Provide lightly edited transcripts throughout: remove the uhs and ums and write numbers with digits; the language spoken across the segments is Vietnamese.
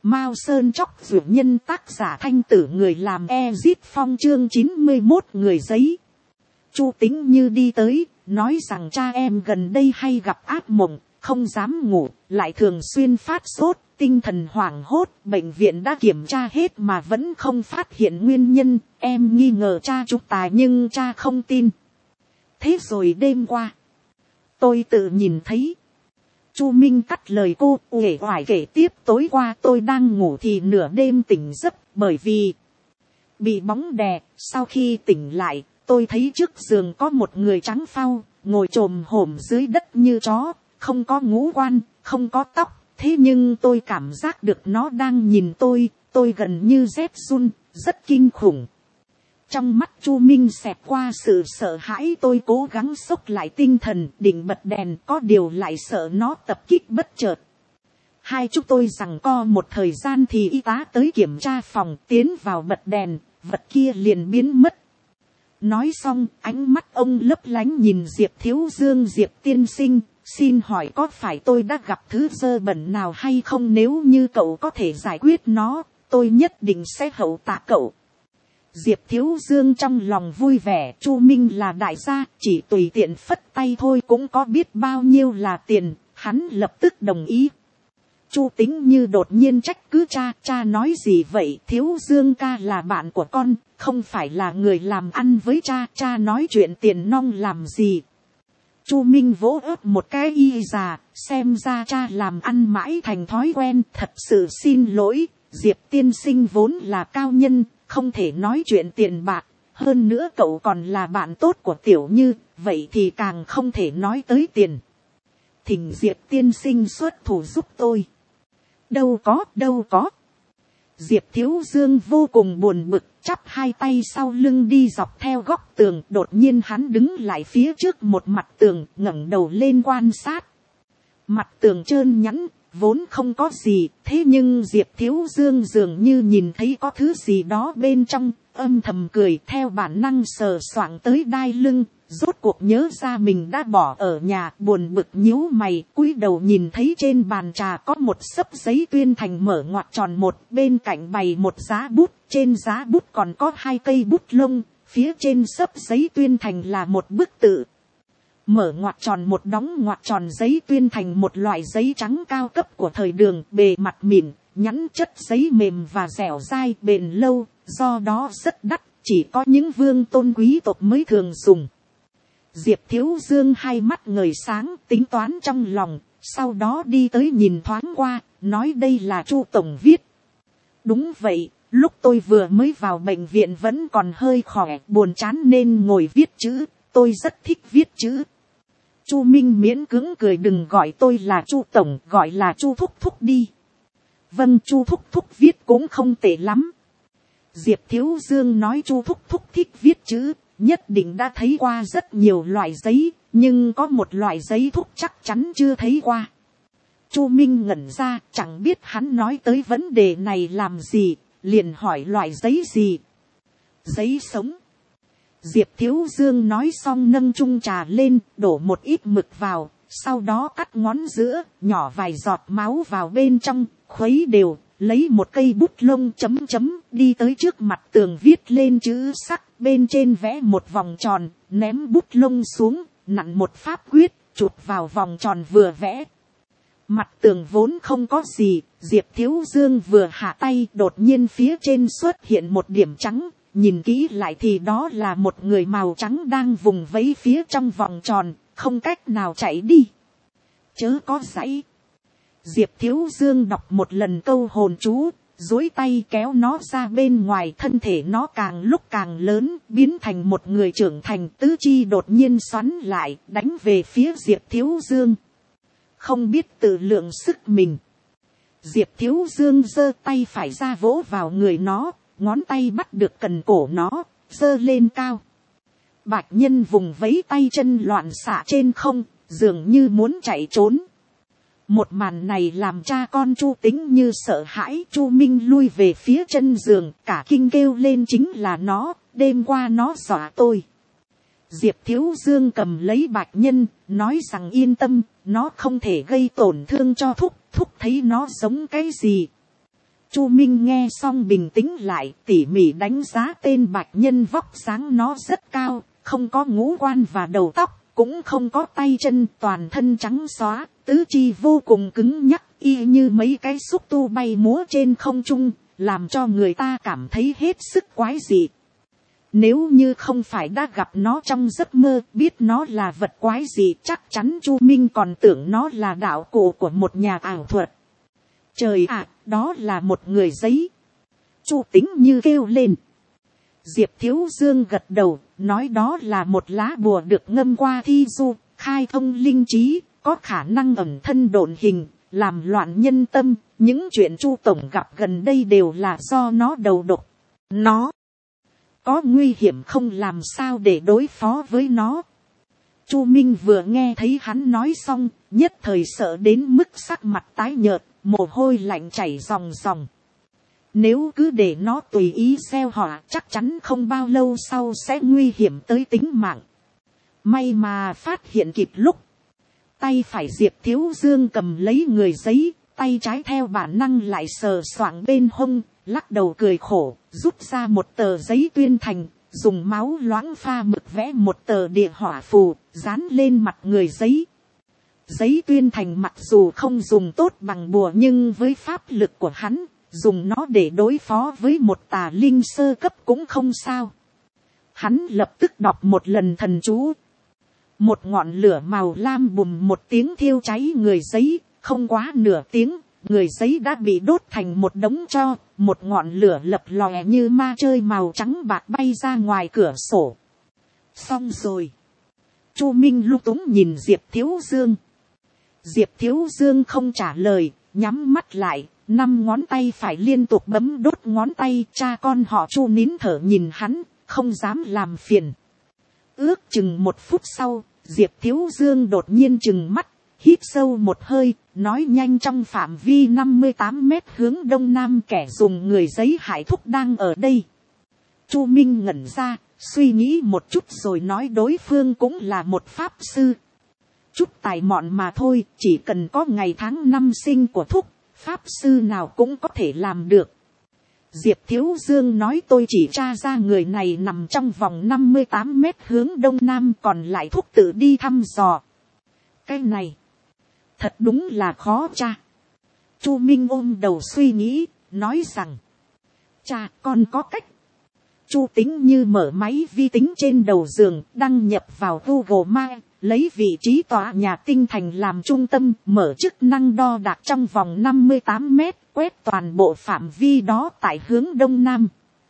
Mao Sơn Chóc Dược Nhân, tác giả Thanh Tử, người làm Ezit Phong, chương 91, người giấy. Chu Tính Như đi tới, nói rằng cha em gần đây hay gặp ác mộng, không dám ngủ, lại thường xuyên phát sốt, tinh thần hoảng hốt. Bệnh viện đã kiểm tra hết mà vẫn không phát hiện nguyên nhân. Em nghi ngờ cha chúng ta nhưng cha không tin. Thế rồi đêm qua, tôi tự nhìn thấy. Chu Minh cắt lời cô, uể oải kể tiếp. Tối qua tôi đang ngủ thì nửa đêm tỉnh giấc, bởi vì bị bóng đè. Sau khi tỉnh lại, tôi thấy trước giường có một người trắng phau, ngồi chồm hổm dưới đất như chó, không có ngũ quan, không có tóc. Thế nhưng tôi cảm giác được nó đang nhìn tôi gần như rét run, rất kinh khủng. Trong mắt Chu Minh xẹt qua sự sợ hãi. Tôi cố gắng xốc lại tinh thần, định bật đèn, có điều lại sợ nó tập kích bất chợt. Hai chúng tôi giằng co một thời gian thì y tá tới kiểm tra phòng, tiến vào bật đèn, vật kia liền biến mất. Nói xong, ánh mắt ông lấp lánh nhìn Diệp Thiếu Dương. Diệp tiên sinh, xin hỏi có phải tôi đã gặp thứ dơ bẩn nào hay không? Nếu như cậu có thể giải quyết nó, tôi nhất định sẽ hậu tạ cậu. Diệp Thiếu Dương trong lòng vui vẻ. Chu Minh là đại gia, chỉ tùy tiện phất tay thôi cũng có biết bao nhiêu là tiền. Hắn lập tức đồng ý. Chu Tính Như đột nhiên trách cứ cha. Cha nói gì vậy? Thiếu Dương ca là bạn của con, không phải là người làm ăn với cha. Cha nói chuyện tiền nong làm gì? Chu Minh vỗ ớt một cái y già. Xem ra cha làm ăn mãi thành thói quen. Thật sự xin lỗi, Diệp tiên sinh vốn là cao nhân, không thể nói chuyện tiền bạc. Hơn nữa cậu còn là bạn tốt của Tiểu Như, vậy thì càng không thể nói tới tiền. Thỉnh Diệp tiên sinh xuất thủ giúp tôi. Đâu có. Diệp Thiếu Dương vô cùng buồn bực, chắp hai tay sau lưng đi dọc theo góc tường. Đột nhiên hắn đứng lại phía trước một mặt tường, ngẩng đầu lên quan sát. Mặt tường trơn nhẵn, vốn không có gì, thế nhưng Diệp Thiếu Dương dường như nhìn thấy có thứ gì đó bên trong, âm thầm cười, theo bản năng sờ soạng tới đai lưng. Rốt cuộc nhớ ra mình đã bỏ ở nhà, buồn bực nhíu mày, cúi đầu nhìn thấy trên bàn trà có một xấp giấy tuyên thành mở ngoặc tròn một, bên cạnh bày một giá bút, trên giá bút còn có 2 cây bút lông, phía trên xấp giấy tuyên thành là một bức tự. Mở ngoặc tròn một, đóng ngoặc tròn. Giấy tuyên thành một loại giấy trắng cao cấp của thời Đường, bề mặt mịn, nhẵn, chất giấy mềm và dẻo dai, bền lâu, do đó rất đắt, chỉ có những vương tôn quý tộc mới thường dùng. Diệp Thiếu Dương hai mắt ngời sáng, tính toán trong lòng, sau đó đi tới nhìn thoáng qua, nói đây là Chu tổng viết. Đúng vậy, lúc tôi vừa mới vào bệnh viện vẫn còn hơi khỏe, buồn chán nên ngồi viết chữ, tôi rất thích viết chữ. Chu Minh miễn cưỡng cười, đừng gọi tôi là Chu tổng, gọi là Chu thúc thúc đi. Vâng, Chu thúc thúc viết cũng không tệ lắm. Diệp Thiếu Dương nói Chu thúc thúc thích viết chữ, nhất định đã thấy qua rất nhiều loại giấy, nhưng có một loại giấy thuốc chắc chắn chưa thấy qua. Chu Minh ngẩn ra, chẳng biết hắn nói tới vấn đề này làm gì, liền hỏi loại giấy gì. Giấy sống. Diệp Thiếu Dương nói xong nâng chung trà lên, đổ một ít mực vào, sau đó cắt ngón giữa, nhỏ vài giọt máu vào bên trong, khuấy đều, lấy một cây bút lông chấm chấm, đi tới trước mặt tường viết lên chữ sắc, bên trên vẽ một vòng tròn, ném bút lông xuống, nặn một pháp quyết, chụp vào vòng tròn vừa vẽ. Mặt tường vốn không có gì, Diệp Thiếu Dương vừa hạ tay, đột nhiên phía trên xuất hiện một điểm trắng, nhìn kỹ lại thì đó là một người màu trắng đang vùng vẫy phía trong vòng tròn, không cách nào chạy đi. Chớ có giãy. Diệp Thiếu Dương đọc một lần câu hồn chú, duỗi tay kéo nó ra bên ngoài, thân thể nó càng lúc càng lớn, biến thành một người trưởng thành, tứ chi đột nhiên xoắn lại, đánh về phía Diệp Thiếu Dương. Không biết tự lượng sức mình, Diệp Thiếu Dương giơ tay phải ra vỗ vào người nó, ngón tay bắt được cần cổ nó, giơ lên cao. Bạch nhân vùng vẫy tay chân loạn xạ trên không, dường như muốn chạy trốn. Một màn này làm cha con Chu Tính Như sợ hãi. Chu Minh lui về phía chân giường, cả kinh kêu lên chính là nó, đêm qua nó dọa tôi. Diệp Thiếu Dương cầm lấy Bạch nhân, nói rằng yên tâm, nó không thể gây tổn thương cho thúc, thúc thấy nó giống cái gì. Chu Minh nghe xong bình tĩnh lại, tỉ mỉ đánh giá tên bạch nhân vóc dáng nó rất cao, không có ngũ quan và đầu tóc, cũng không có tay chân, toàn thân trắng xóa, tứ chi vô cùng cứng nhắc, y như mấy cái xúc tu bay múa trên không trung, làm cho người ta cảm thấy hết sức quái dị. Nếu như không phải đã gặp nó trong giấc mơ, biết nó là vật quái gì, chắc chắn Chu Minh còn tưởng nó là đạo cụ của một nhà ảo thuật. Trời ạ, đó là một người giấy. Chu Tính Như kêu lên. Diệp Thiếu Dương gật đầu, nói đó là một lá bùa được ngâm qua thi du, khai thông linh trí, có khả năng ẩn thân độn hình, làm loạn nhân tâm. Những chuyện Chu Tổng gặp gần đây đều là do nó đầu độc. Nó có nguy hiểm không, làm sao để đối phó với nó. Chu Minh vừa nghe thấy hắn nói xong, nhất thời sợ đến mức sắc mặt tái nhợt, mồ hôi lạnh chảy ròng ròng. Nếu cứ để nó tùy ý gieo họa, chắc chắn không bao lâu sau sẽ nguy hiểm tới tính mạng. May mà phát hiện kịp lúc. Tay phải Diệp Thiếu Dương cầm lấy người giấy, tay trái theo bản năng lại sờ soạng bên hông, lắc đầu cười khổ, rút ra một tờ giấy tuyên thành, dùng máu loãng pha mực vẽ một tờ địa hỏa phù, dán lên mặt người giấy. Giấy tuyên thành mặc dù không dùng tốt bằng bùa, nhưng với pháp lực của hắn, dùng nó để đối phó với một tà linh sơ cấp cũng không sao. Hắn lập tức đọc một lần thần chú. Một ngọn lửa màu lam bùm một tiếng thiêu cháy người giấy, không quá nửa tiếng, người giấy đã bị đốt thành một đống tro, một ngọn lửa lập lòe như ma chơi màu trắng bạc bay ra ngoài cửa sổ. Xong rồi. Chu Minh lung túng nhìn Diệp Thiếu Dương. Diệp Thiếu Dương không trả lời, nhắm mắt lại, 5 ngón tay phải liên tục bấm đốt ngón tay. Cha con họ Chu nín thở nhìn hắn, không dám làm phiền. Ước chừng 1 phút sau, Diệp Thiếu Dương đột nhiên chừng mắt, hít sâu một hơi, nói nhanh trong phạm vi 58 mét hướng đông nam kẻ dùng người giấy hại thúc đang ở đây. Chu Minh ngẩn ra, suy nghĩ một chút rồi nói đối phương cũng là một pháp sư. Chút tài mọn mà thôi, chỉ cần có ngày tháng năm sinh của thúc, pháp sư nào cũng có thể làm được. Diệp Thiếu Dương nói tôi chỉ tra ra người này nằm trong vòng 58 mét hướng đông nam, còn lại thúc tự đi thăm dò. Cái này thật đúng là khó tra. Chu Minh ôm đầu suy nghĩ, nói rằng, cha con có cách. Chu Tính Như mở máy vi tính trên đầu giường, đăng nhập vào Google Maps, lấy vị trí tòa nhà tinh thành làm trung tâm, mở chức năng đo đạc trong vòng 58 mét, quét toàn bộ phạm vi đó tại hướng đông nam.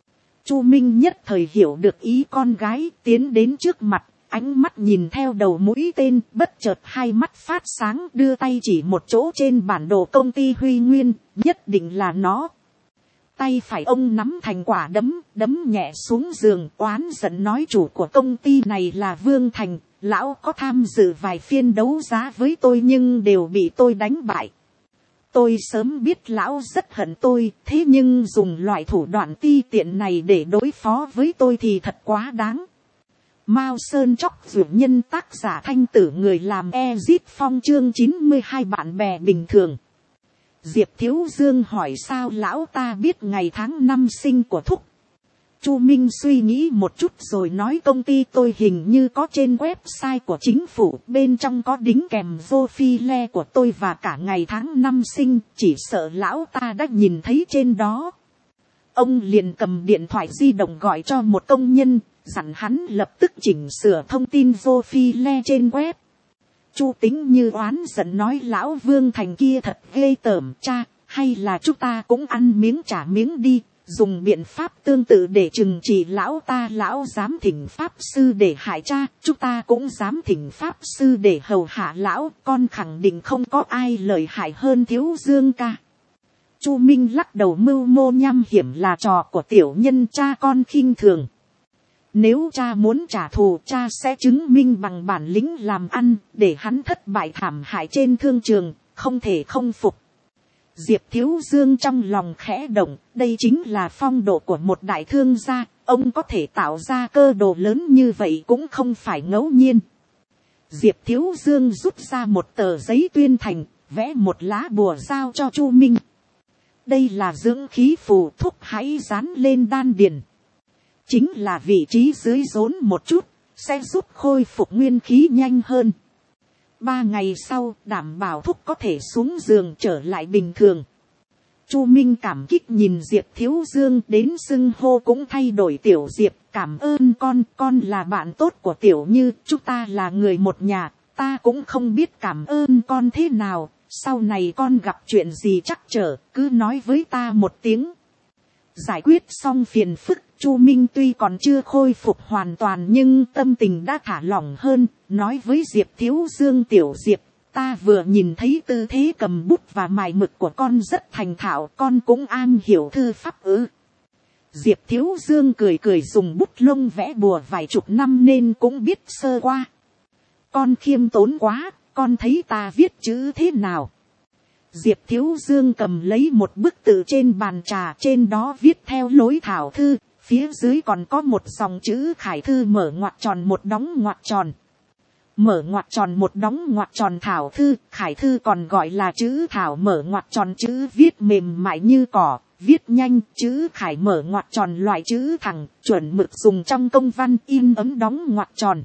Chu Minh nhất thời hiểu được ý con gái, tiến đến trước mặt, ánh mắt nhìn theo đầu mũi tên, bất chợt hai mắt phát sáng, đưa tay chỉ một chỗ trên bản đồ công ty Huy Nguyên, nhất định là nó. Tay phải ông nắm thành quả đấm, đấm nhẹ xuống giường, oán giận nói chủ của công ty này là Vương Thành, lão có tham dự vài phiên đấu giá với tôi nhưng đều bị tôi đánh bại. Tôi sớm biết lão rất hận tôi, thế nhưng dùng loại thủ đoạn ti tiện này để đối phó với tôi thì thật quá đáng. Mao Sơn Chóc Dược Nhân, tác giả Thanh Tử, người làm Ezit Phong, chương 92, bạn bè bình thường. Diệp Thiếu Dương hỏi sao lão ta biết ngày tháng năm sinh của thúc. Chu Minh suy nghĩ một chút rồi nói công ty tôi hình như có trên website của chính phủ, bên trong có đính kèm profile của tôi và cả ngày tháng năm sinh, chỉ sợ lão ta đã nhìn thấy trên đó. Ông liền cầm điện thoại di động gọi cho một công nhân, dặn hắn lập tức chỉnh sửa thông tin profile trên web. Chu Tính Như oán giận nói lão Vương Thành kia thật ghê tởm, cha, hay là chúng ta cũng ăn miếng trả miếng đi, dùng biện pháp tương tự để trừng trị lão ta. Lão dám thỉnh pháp sư để hại cha, chúng ta cũng dám thỉnh pháp sư để hầu hạ lão, con khẳng định không có ai lợi hại hơn Thiếu Dương ca. Chu Minh lắc đầu, mưu mô nham hiểm là trò của tiểu nhân, cha con khinh thường. Nếu cha muốn trả thù, cha sẽ chứng minh bằng bản lĩnh làm ăn, để hắn thất bại thảm hại trên thương trường, không thể không phục. Diệp Thiếu Dương trong lòng khẽ động, đây chính là phong độ của một đại thương gia, ông có thể tạo ra cơ đồ lớn như vậy cũng không phải ngẫu nhiên. Diệp Thiếu Dương rút ra một tờ giấy tuyên thành, vẽ một lá bùa giao cho Chu Minh. Đây là dưỡng khí phù, thúc hãy dán lên đan điền. Chính là vị trí dưới rốn một chút, sẽ giúp khôi phục nguyên khí nhanh hơn. 3 ngày sau, đảm bảo thúc có thể xuống giường trở lại bình thường. Chu Minh cảm kích nhìn Diệp Thiếu Dương, đến xưng hô cũng thay đổi Tiểu Diệp. Cảm ơn con là bạn tốt của Tiểu Như, chúng ta là người một nhà, ta cũng không biết cảm ơn con thế nào. Sau này con gặp chuyện gì trắc trở, cứ nói với ta một tiếng. Giải quyết xong phiền phức, Chu Minh tuy còn chưa khôi phục hoàn toàn nhưng tâm tình đã thả lỏng hơn, nói với Diệp Thiếu Dương, Tiểu Diệp, ta vừa nhìn thấy tư thế cầm bút và mài mực của con rất thành thạo, con cũng am hiểu thư pháp ư? Diệp Thiếu Dương cười cười, dùng bút lông vẽ bùa vài chục năm nên cũng biết sơ qua. Con khiêm tốn quá, con thấy ta viết chữ thế nào? Diệp Thiếu Dương cầm lấy một bức tự trên bàn trà, trên đó viết theo lối thảo thư, phía dưới còn có một dòng chữ khải thư mở ngoặc tròn một đóng ngoặc tròn. Mở ngoặc tròn một đóng ngoặc tròn thảo thư, khải thư còn gọi là chữ thảo mở ngoặc tròn, chữ viết mềm mại như cỏ, viết nhanh, chữ khải mở ngoặc tròn loại chữ thẳng, chuẩn mực dùng trong công văn in ấn đóng ngoặc tròn.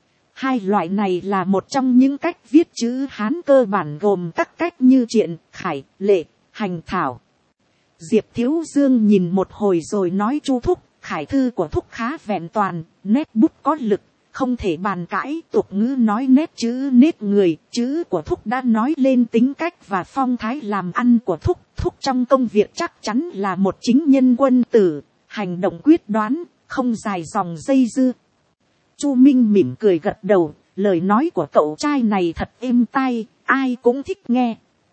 Hai loại này là một trong những cách viết chữ Hán cơ bản, gồm các cách như triện, khải, lệ, hành, thảo. Diệp Thiếu Dương nhìn một hồi rồi nói, Chu thúc, khải thư của thúc khá vẹn toàn, nét bút có lực, không thể bàn cãi. Tục ngữ nói nét chữ nết người, chữ của thúc đã nói lên tính cách và phong thái làm ăn của thúc. Thúc trong công việc chắc chắn là một chính nhân quân tử, hành động quyết đoán, không dài dòng dây dưa. Chu Minh mỉm cười gật đầu, lời nói của cậu trai này thật êm tai, ai cũng thích nghe.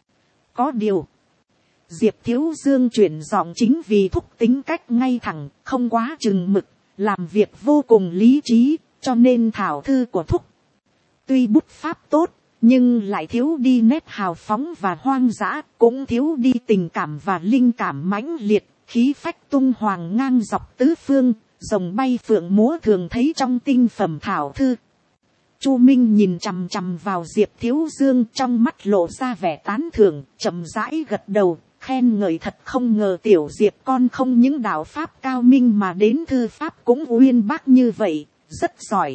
Có điều, Diệp Thiếu Dương chuyển giọng chính vì thúc tính cách ngay thẳng, không quá chừng mực, làm việc vô cùng lý trí, cho nên thảo thư của thúc tuy bút pháp tốt, nhưng lại thiếu đi nét hào phóng và hoang dã, cũng thiếu đi tình cảm và linh cảm mãnh liệt, khí phách tung hoành ngang dọc tứ phương, rồng bay phượng múa thường thấy trong tinh phẩm thảo thư. Chu Minh nhìn chằm chằm vào Diệp Thiếu Dương, trong mắt lộ ra vẻ tán thưởng, chậm rãi gật đầu, khen ngợi, thật không ngờ Tiểu Diệp con không những đạo pháp cao minh mà đến thư pháp cũng uyên bác như vậy. Rất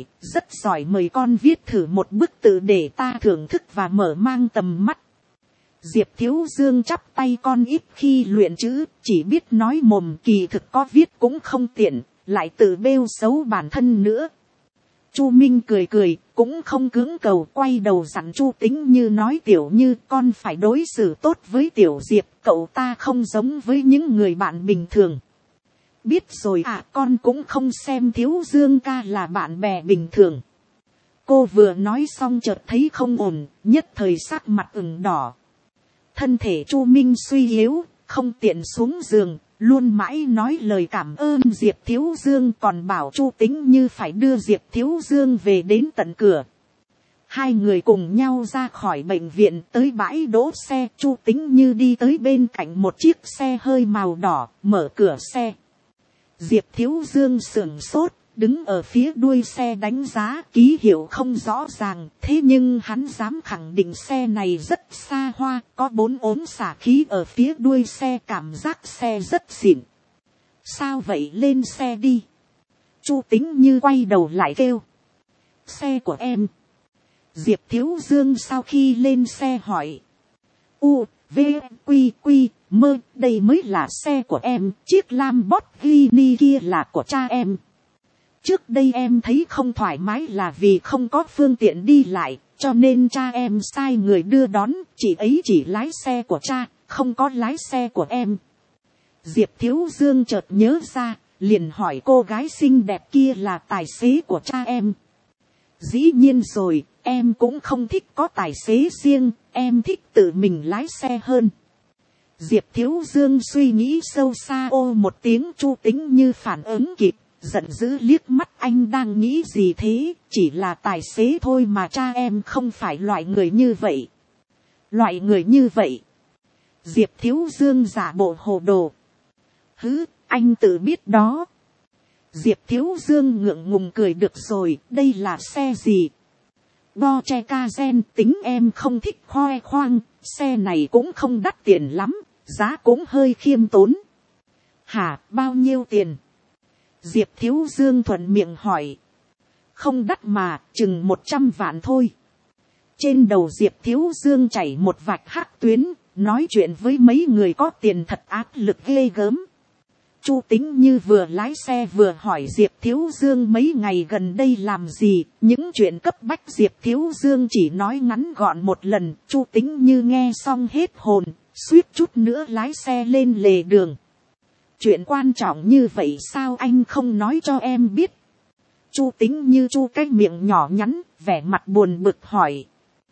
giỏi, mời con viết thử một bức tự để ta thưởng thức và mở mang tầm mắt. Diệp Thiếu Dương chắp tay, con ít khi luyện chữ, chỉ biết nói mồm, kỳ thực có viết cũng không tiện, lại tự bêu xấu bản thân nữa. Chu Minh cười cười, cũng không cưỡng cầu, quay đầu dặn Chu Tính Như, nói, Tiểu Như, con phải đối xử tốt với Tiểu Diệp, cậu ta không giống với những người bạn bình thường. Biết rồi ạ, con cũng không xem Thiếu Dương ca là bạn bè bình thường. Cô vừa nói xong chợt thấy không ổn, nhất thời sắc mặt ửng đỏ. Thân thể Chu Minh suy yếu, không tiện xuống giường, luôn mãi nói lời cảm ơn Diệp Thiếu Dương, còn bảo Chu Tính Như phải đưa Diệp Thiếu Dương về đến tận cửa. Hai người cùng nhau ra khỏi bệnh viện, tới bãi đỗ xe. Chu Tính Như đi tới bên cạnh một chiếc xe hơi màu đỏ, mở cửa xe. Diệp Thiếu Dương sửng sốt, đứng ở phía đuôi xe đánh giá, ký hiệu không rõ ràng, thế nhưng hắn dám khẳng định xe này rất xa hoa, có 4 ốm xả khí ở phía đuôi xe, cảm giác xe rất xịn. Sao vậy, lên xe đi. Chu Tính Như quay đầu lại kêu. Xe của em. Diệp Thiếu Dương sau khi lên xe hỏi. U, V, Quy, Quy, Mơ, đây mới là xe của em, chiếc Lamborghini kia là của cha em. Trước đây em thấy không thoải mái là vì không có phương tiện đi lại, cho nên cha em sai người đưa đón, chị ấy chỉ lái xe của cha, không có lái xe của em. Diệp Thiếu Dương chợt nhớ ra, liền hỏi cô gái xinh đẹp kia là tài xế của cha em. Dĩ nhiên rồi, em cũng không thích có tài xế riêng, em thích tự mình lái xe hơn. Diệp Thiếu Dương suy nghĩ sâu xa, ô một tiếng. Chu Tính Như phản ứng kịp, giận dữ liếc mắt, anh đang nghĩ gì thế, chỉ là tài xế thôi mà, cha em không phải loại người như vậy. Loại người như vậy. Diệp Thiếu Dương giả bộ hồ đồ. Hứ, anh tự biết đó. Diệp Thiếu Dương ngượng ngùng cười, được rồi, đây là xe gì? Porsche Cayenne, tính em không thích khoe khoang, xe này cũng không đắt tiền lắm, giá cũng hơi khiêm tốn. Hả, bao nhiêu tiền? Diệp Thiếu Dương thuận miệng hỏi. Không đắt mà, chừng 100 vạn thôi. Trên đầu Diệp Thiếu Dương chảy một vạch hắc tuyến, nói chuyện với mấy người có tiền thật áp lực ghê gớm. Chu Tính Như vừa lái xe vừa hỏi Diệp Thiếu Dương mấy ngày gần đây làm gì, những chuyện cấp bách Diệp Thiếu Dương chỉ nói ngắn gọn một lần. Chu Tính Như nghe xong hết hồn, suýt chút nữa lái xe lên lề đường. Chuyện quan trọng như vậy sao anh không nói cho em biết? Chu Tính Như chu cái miệng nhỏ nhắn, vẻ mặt buồn bực hỏi.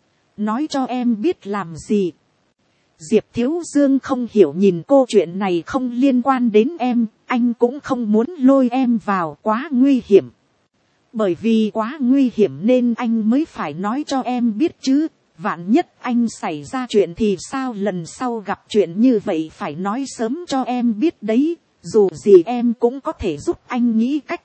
Nói cho em biết làm gì? Diệp Thiếu Dương không hiểu nhìn cô, chuyện này không liên quan đến em, anh cũng không muốn lôi em vào, quá nguy hiểm. Bởi vì quá nguy hiểm nên anh mới phải nói cho em biết chứ, vạn nhất anh xảy ra chuyện thì sao, lần sau gặp chuyện như vậy phải nói sớm cho em biết đấy, dù gì em cũng có thể giúp anh nghĩ cách.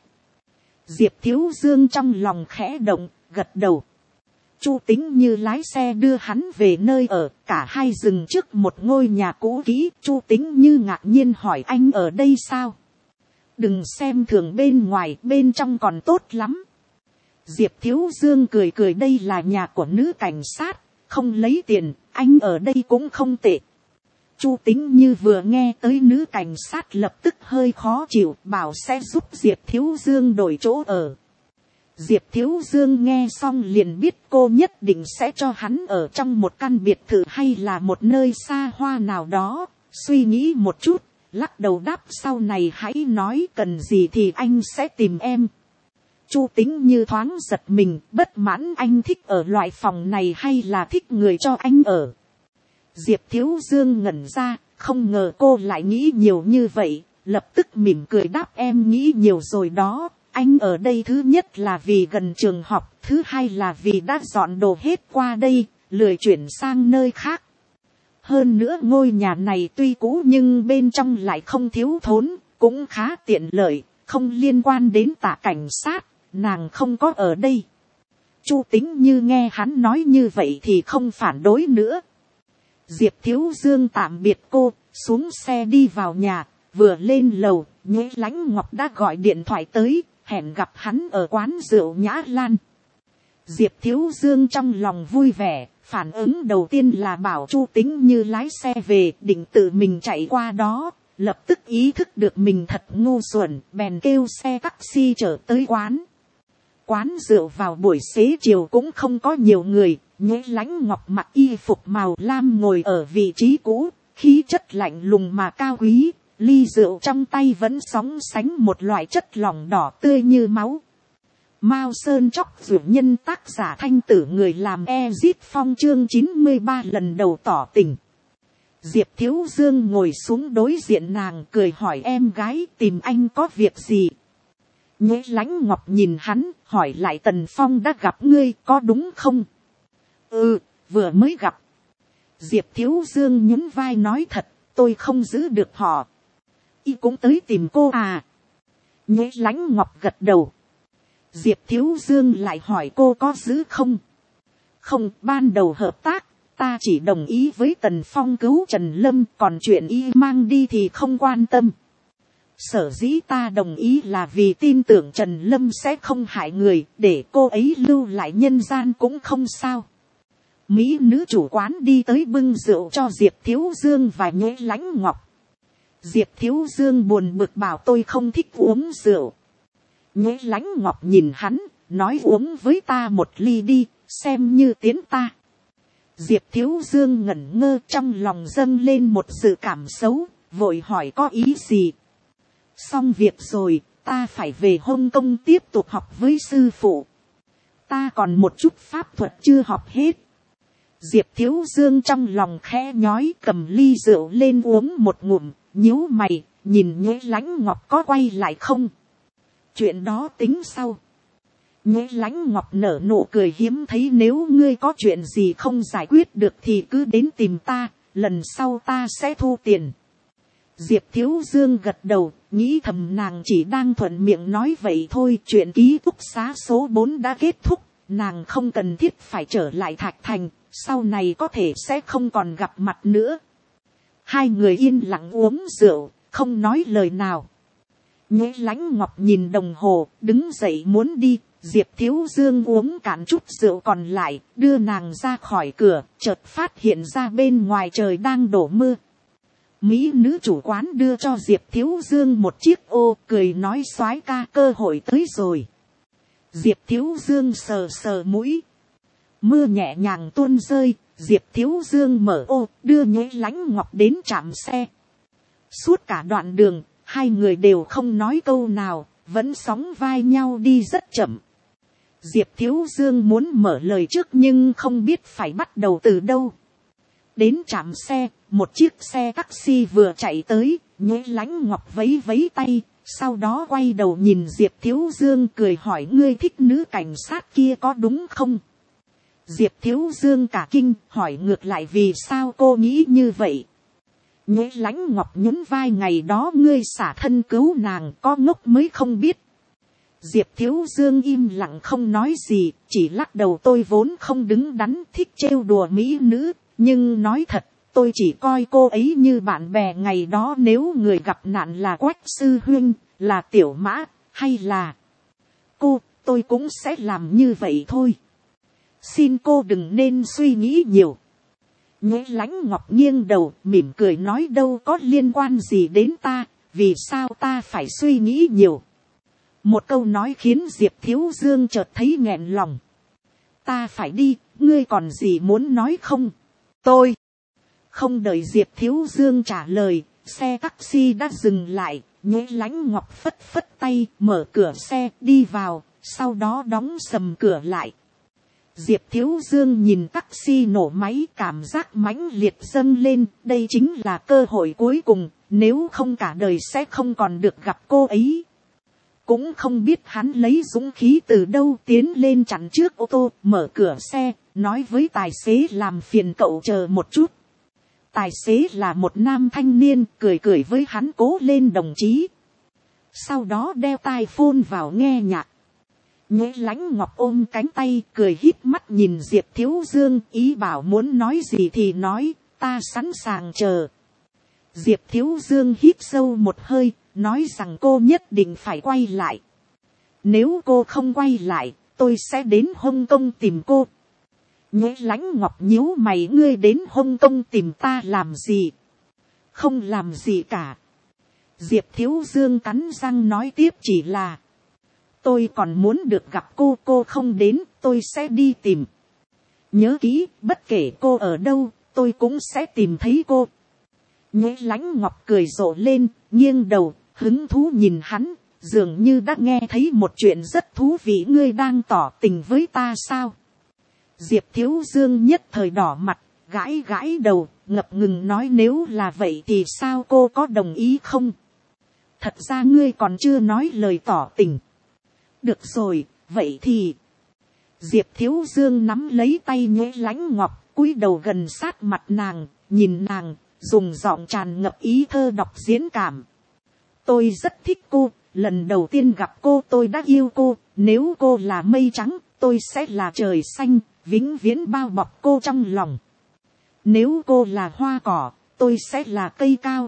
Diệp Thiếu Dương trong lòng khẽ động, gật đầu. Chu Tính Như lái xe đưa hắn về nơi ở, cả hai dừng trước một ngôi nhà cũ kỹ. Chu Tính Như ngạc nhiên hỏi anh ở đây sao? Đừng xem thường bên ngoài, bên trong còn tốt lắm. Diệp Thiếu Dương cười cười, đây là nhà của nữ cảnh sát, không lấy tiền, anh ở đây cũng không tệ. Chu Tính Như vừa nghe tới nữ cảnh sát lập tức hơi khó chịu, bảo sẽ giúp Diệp Thiếu Dương đổi chỗ ở. Diệp Thiếu Dương nghe xong liền biết cô nhất định sẽ cho hắn ở trong một căn biệt thự hay là một nơi xa hoa nào đó. Suy nghĩ một chút, lắc đầu đáp sau này hãy nói, cần gì thì anh sẽ tìm em. Chu Tính Như thoáng giật mình, bất mãn, anh thích ở loại phòng này hay là thích người cho anh ở? Diệp Thiếu Dương ngẩn ra, không ngờ cô lại nghĩ nhiều như vậy, lập tức mỉm cười đáp em nghĩ nhiều rồi đó. Anh ở đây thứ nhất là vì gần trường học, thứ hai là vì đã dọn đồ hết qua đây, lười chuyển sang nơi khác. Hơn nữa ngôi nhà này tuy cũ nhưng bên trong lại không thiếu thốn, cũng khá tiện lợi, không liên quan đến Tạ cảnh sát, nàng không có ở đây. Chu Tính Như nghe hắn nói như vậy thì không phản đối nữa. Diệp Thiếu Dương tạm biệt cô, xuống xe đi vào nhà, vừa lên lầu, Nhế Lãnh Ngọc đã gọi điện thoại tới, hẹn gặp hắn ở quán rượu Nhã Lan. Diệp Thiếu Dương trong lòng vui vẻ, phản ứng đầu tiên là bảo Chu Tính Như lái xe về, định tự mình chạy qua đó, lập tức ý thức được mình thật ngu xuẩn, bèn kêu xe taxi chở tới quán. Quán rượu vào buổi xế chiều cũng không có nhiều người, Nhế Lãnh Ngọc mặc y phục màu lam ngồi ở vị trí cũ, khí chất lạnh lùng mà cao quý. Ly rượu trong tay vẫn sóng sánh một loại chất lỏng đỏ tươi như máu. Mao Sơn Chóc Dụ Nhân, tác giả Thanh Tử, người làm Ezit Phong, chương 93 lần đầu tỏ tình. Diệp Thiếu Dương ngồi xuống đối diện nàng, cười hỏi em gái tìm anh có việc gì? Nhế Lãnh Ngọc nhìn hắn, hỏi lại Tần Phong đã gặp ngươi có đúng không? Ừ, vừa mới gặp. Diệp Thiếu Dương nhún vai nói thật, tôi không giữ được họ. Y cũng tới tìm cô à? Nhế Lãnh Ngọc gật đầu. Diệp Thiếu Dương lại hỏi cô có giữ không? Không, ban đầu hợp tác, ta chỉ đồng ý với Tần Phong cứu Trần Lâm, còn chuyện y mang đi thì không quan tâm. Sở dĩ ta đồng ý là vì tin tưởng Trần Lâm sẽ không hại người, để cô ấy lưu lại nhân gian cũng không sao. Mỹ nữ chủ quán đi tới bưng rượu cho Diệp Thiếu Dương và Nhế Lãnh Ngọc. Diệp Thiếu Dương buồn bực bảo tôi không thích uống rượu. Nhế Lãnh Ngọc nhìn hắn, nói uống với ta một ly đi, xem như tiến ta. Diệp Thiếu Dương ngẩn ngơ, trong lòng dâng lên một dự cảm xấu, vội hỏi có ý gì. Xong việc rồi, ta phải về Hong Kong tiếp tục học với sư phụ. Ta còn một chút pháp thuật chưa học hết. Diệp Thiếu Dương trong lòng khẽ nhói, cầm ly rượu lên uống một ngụm, nhíu mày, nhìn Nhế Lãnh Ngọc có quay lại không. Chuyện đó tính sau. Nhế Lãnh Ngọc nở nụ cười hiếm thấy, nếu ngươi có chuyện gì không giải quyết được thì cứ đến tìm ta, lần sau ta sẽ thu tiền. Diệp Thiếu Dương gật đầu, nghĩ thầm nàng chỉ đang thuận miệng nói vậy thôi, chuyện ký túc xá số 4 đã kết thúc, nàng không cần thiết phải trở lại Thạch Thành, sau này có thể sẽ không còn gặp mặt nữa. Hai người yên lặng uống rượu, không nói lời nào. Nhế Lãnh Ngọc nhìn đồng hồ, đứng dậy muốn đi. Diệp Thiếu Dương uống cạn chút rượu còn lại, đưa nàng ra khỏi cửa, chợt phát hiện ra bên ngoài trời đang đổ mưa. Mỹ nữ chủ quán đưa cho Diệp Thiếu Dương một chiếc ô, cười nói soái ca, cơ hội tới rồi. Diệp Thiếu Dương sờ sờ mũi. Mưa nhẹ nhàng tuôn rơi, Diệp Thiếu Dương mở ô, đưa Nhế Lãnh Ngọc đến trạm xe. Suốt cả đoạn đường, hai người đều không nói câu nào, vẫn sóng vai nhau đi rất chậm. Diệp Thiếu Dương muốn mở lời trước nhưng không biết phải bắt đầu từ đâu. Đến trạm xe, một chiếc xe taxi vừa chạy tới, Nhế Lãnh Ngọc vẫy vẫy tay, sau đó quay đầu nhìn Diệp Thiếu Dương cười hỏi ngươi thích nữ cảnh sát kia có đúng không? Diệp Thiếu Dương cả kinh, hỏi ngược lại vì sao cô nghĩ như vậy? Nhế Lãnh Ngọc nhún vai, ngày đó ngươi xả thân cứu nàng, có ngốc mới không biết. Diệp Thiếu Dương im lặng không nói gì, chỉ lắc đầu, tôi vốn không đứng đắn, thích trêu đùa mỹ nữ, nhưng nói thật, tôi chỉ coi cô ấy như bạn bè. Ngày đó nếu người gặp nạn là Quách sư huynh, là Tiểu Mã, hay là cô, tôi cũng sẽ làm như vậy thôi. Xin cô đừng nên suy nghĩ nhiều. Nhế Lãnh Ngọc nghiêng đầu, mỉm cười nói đâu có liên quan gì đến ta, vì sao ta phải suy nghĩ nhiều. Một câu nói khiến Diệp Thiếu Dương chợt thấy nghẹn lòng. Ta phải đi, ngươi còn gì muốn nói không? Tôi. Không đợi Diệp Thiếu Dương trả lời, xe taxi đã dừng lại. Nhế Lãnh Ngọc phất phất tay, mở cửa xe, đi vào, sau đó đóng sầm cửa lại. Diệp Thiếu Dương nhìn taxi nổ máy, cảm giác mãnh liệt dâng lên, đây chính là cơ hội cuối cùng, nếu không cả đời sẽ không còn được gặp cô ấy. Cũng không biết hắn lấy dũng khí từ đâu, tiến lên chặn trước ô tô, mở cửa xe, nói với tài xế làm phiền cậu chờ một chút. Tài xế là một nam thanh niên, cười cười với hắn cố lên đồng chí. Sau đó đeo tai phone vào nghe nhạc. Nhế Lãnh Ngọc ôm cánh tay, cười híp mắt nhìn Diệp Thiếu Dương, ý bảo muốn nói gì thì nói, ta sẵn sàng chờ. Diệp Thiếu Dương hít sâu một hơi, nói rằng cô nhất định phải quay lại. Nếu cô không quay lại, tôi sẽ đến Hồng Kông tìm cô. Nhế Lãnh Ngọc nhíu mày, ngươi đến Hồng Kông tìm ta làm gì? Không làm gì cả. Diệp Thiếu Dương cắn răng nói tiếp, chỉ là tôi còn muốn được gặp cô không đến, tôi sẽ đi tìm. Nhớ kỹ, bất kể cô ở đâu, tôi cũng sẽ tìm thấy cô. Nhế Lãnh Ngọc cười rộ lên, nghiêng đầu, hứng thú nhìn hắn, dường như đã nghe thấy một chuyện rất thú vị. Ngươi đang tỏ tình với ta sao? Diệp Thiếu Dương nhất thời đỏ mặt, gãi gãi đầu, ngập ngừng nói nếu là vậy thì sao, cô có đồng ý không? Thật ra ngươi còn chưa nói lời tỏ tình. Được rồi, vậy thì. Diệp Thiếu Dương nắm lấy tay Nhế Lãnh Ngọc, cúi đầu gần sát mặt nàng, nhìn nàng, dùng giọng tràn ngập ý thơ đọc diễn cảm. Tôi rất thích cô, lần đầu tiên gặp cô tôi đã yêu cô, nếu cô là mây trắng, tôi sẽ là trời xanh, vĩnh viễn bao bọc cô trong lòng. Nếu cô là hoa cỏ, tôi sẽ là cây cao,